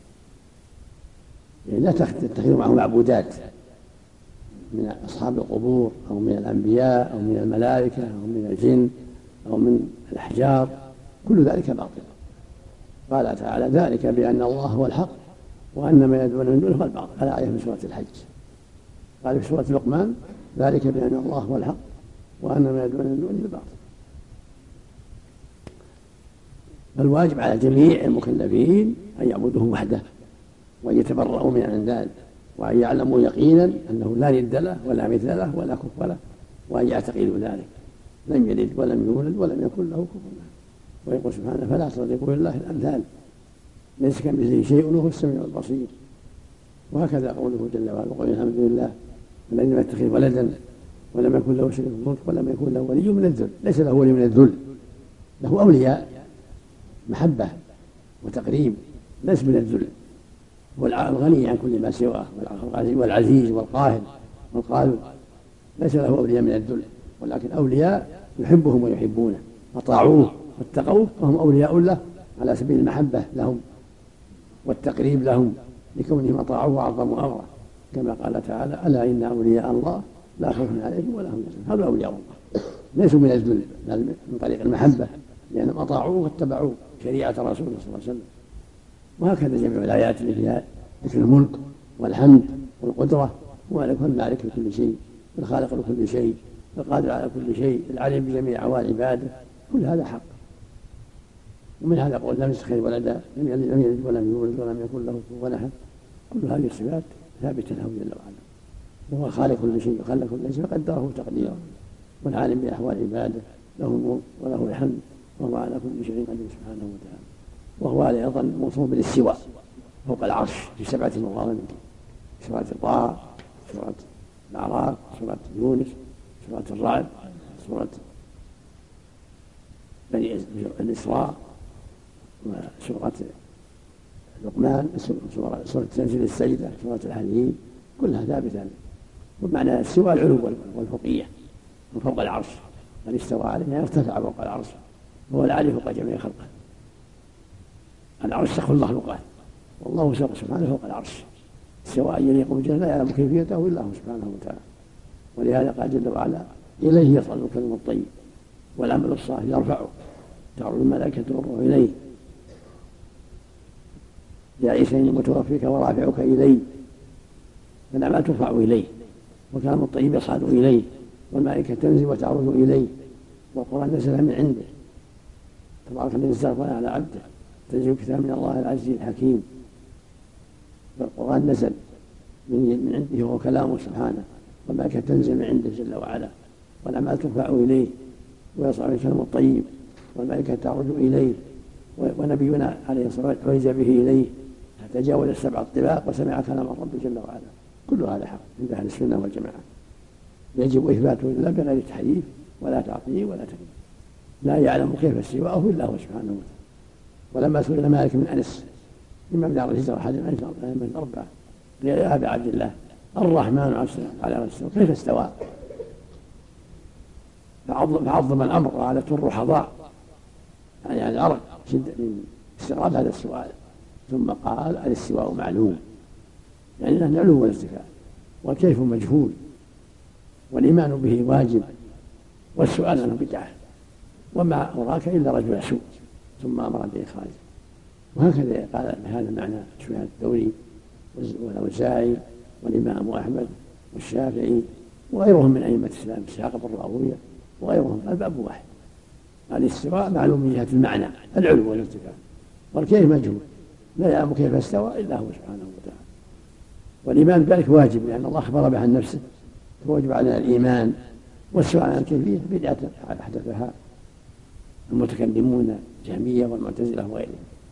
Speaker 2: يعني لا تتخذوا معهم معبودات من أصحاب القبور أو من الأنبياء أو من الملائكة أو من الجن أو من الأحجار كل ذلك باطل. قال تعالى ذلك بأن الله هو الحق وأن ما يدعون من دونه هو الباطل. هذا آية في سورة الحج. قال في سورة لقمان ذلك بأن الله هو الحق وأن ما يدعون من دونه الباطل. فالواجب على جميع المكلفين أن يعبدوه وحده وأن يتبرؤوا من الأنداد وأن يعلموا يقينا أنه لا ند له ولا مثل له ولا كفء له وأن يعتقدوا ذلك لم يلد ولم يولد ولم يكن له كفوا له. ويقول سبحانه فلا تضربوا لله الأمثال ليس كمثله شيء وهو السميع البصير. وهكذا قوله جل وعلا وقل الحمد لله الذي لم يتخذ ولدا ولم يكن له شريك في الملك ولم يكن له ولي من الذل. ليس له ولي من الذل له أولياء محبة وتقريب ليس من الذل. هو الغني عن كل ما سواه والعزيز والقاهر والقادر ليس له أولياء من الذل ولكن أولياء يحبهم ويحبونه أطاعوه واتقوه فهم أولياء له على سبيل المحبة لهم والتقريب لهم لكونهم أطاعوه وعظموا أمره كما قال تعالى ألا إن أولياء الله لا خوف عليهم ولا هم يحزنون. هذا أولياء الله ليسوا من الذل من طريق المحبة لأنهم أطاعوه واتبعوا شريعة رسوله صلى الله عليه وسلم. وهكذا جميع الآيات اللي فيها ذكر الملك والحمد والقدرة هو المالك لكل شيء الخالق لكل شيء القادر على كل شيء العليم بجميع أحوال عباده كل هذا حق. ومن هذا قول لم يتخذ ولدا لم يلد ولم يولد ولم يكن له كفوا أحد كل هذه الصفات ثابتة له جل وعلا. وهو خالق كل شيء وخلق كل شيء فقدره تقديرا والعالم بأحوال عباده له الملك وله الحمد وهو على كل شيء قدير سبحانه وتعالى. وهو أيضا موصوف بالاستواء فوق العرش في 7 مواضع: سورة طه، سورة الأعراف، سورة يونس، سورة الرعد، سورة الإسراء، وسورة لقمان، سورة تنزيل السجدة، سورة الحديد، كلها ثابتة. ومعنى الاستواء العلو والفوقية من فوق العرش، من استوى عليها ارتفع فوق العرش، هو العالي فوق جميع خلقه. العرش سقف المخلوقات، والله سبحانه فوق العرش استواء يليق بجلاله لا يعلم كيفيته الا هو سبحانه وتعالى. ولهذا قال جل وعلا: اليه يصعد الكلم الطيب والعمل الصالح يرفعه، تعرض الملائكه والروح اليه، يا عيسى اني متوفيك ورافعك الي، فالاعمال ترفع اليه، والكلام الطيب يصعد اليه، والملائكه تنزل وتعرض اليه، والقران نزل من عنده تبارك الذي استغفر على عبده، تنزيل كتاب من الله العزيز الحكيم. فالقرآن نزل من عنده وهو كلامه سبحانه، والملائكة تنزل من عنده جل وعلا، والأعمال ترفع إليه، ويصعد الكلام الطيب، والملائكة تعرج إليه، ونبينا عليه الصلاة والسلام عرج به إليه حتى جاوز 7 الطباق وسمع كلام الرب جل وعلا. كل هذا حق عند أهل السنة والجماعة، يجب إثباته لله بغير تحريف ولا تعطيل ولا تكذيب. لا يعلم كيف استواءه إلا هو سبحانه وتعالى. ولما سئل مالك من أنس إمام دار الهجرة أحد من 4 يا أبا عبد الله الرحمن على السماء كيف استوى؟ فعظم الأمر وعلى الرحضاء يعني العرب من استغراب هذا السؤال، ثم قال: الاستواء معلوم، يعني له العلو والارتفاع، والكيف مجهول، والإيمان به واجب، والسؤال عنه بدعة، وما أراك إلا رجل سوء، ثم أمر بإخراجه. وهكذا قال بهذا المعنى سفيان الثوري والأوزاعي والإمام أحمد والشافعي وغيرهم من أئمة الإسلام، إسحاق بن راهويه وغيرهم. الباب واحد: الاستواء معلوم من جهة المعنى العلو والارتفاع، والكيف مجهول، لا يعلم كيف استوى إلا هو سبحانه وتعالى. والإيمان بذلك واجب لأن الله أخبر به عن نفسه، فوجب علينا الإيمان. والسؤال عن الكيفية بدعة أحدثها المتكلمون الجهمية والمعتزلة وغيرهم.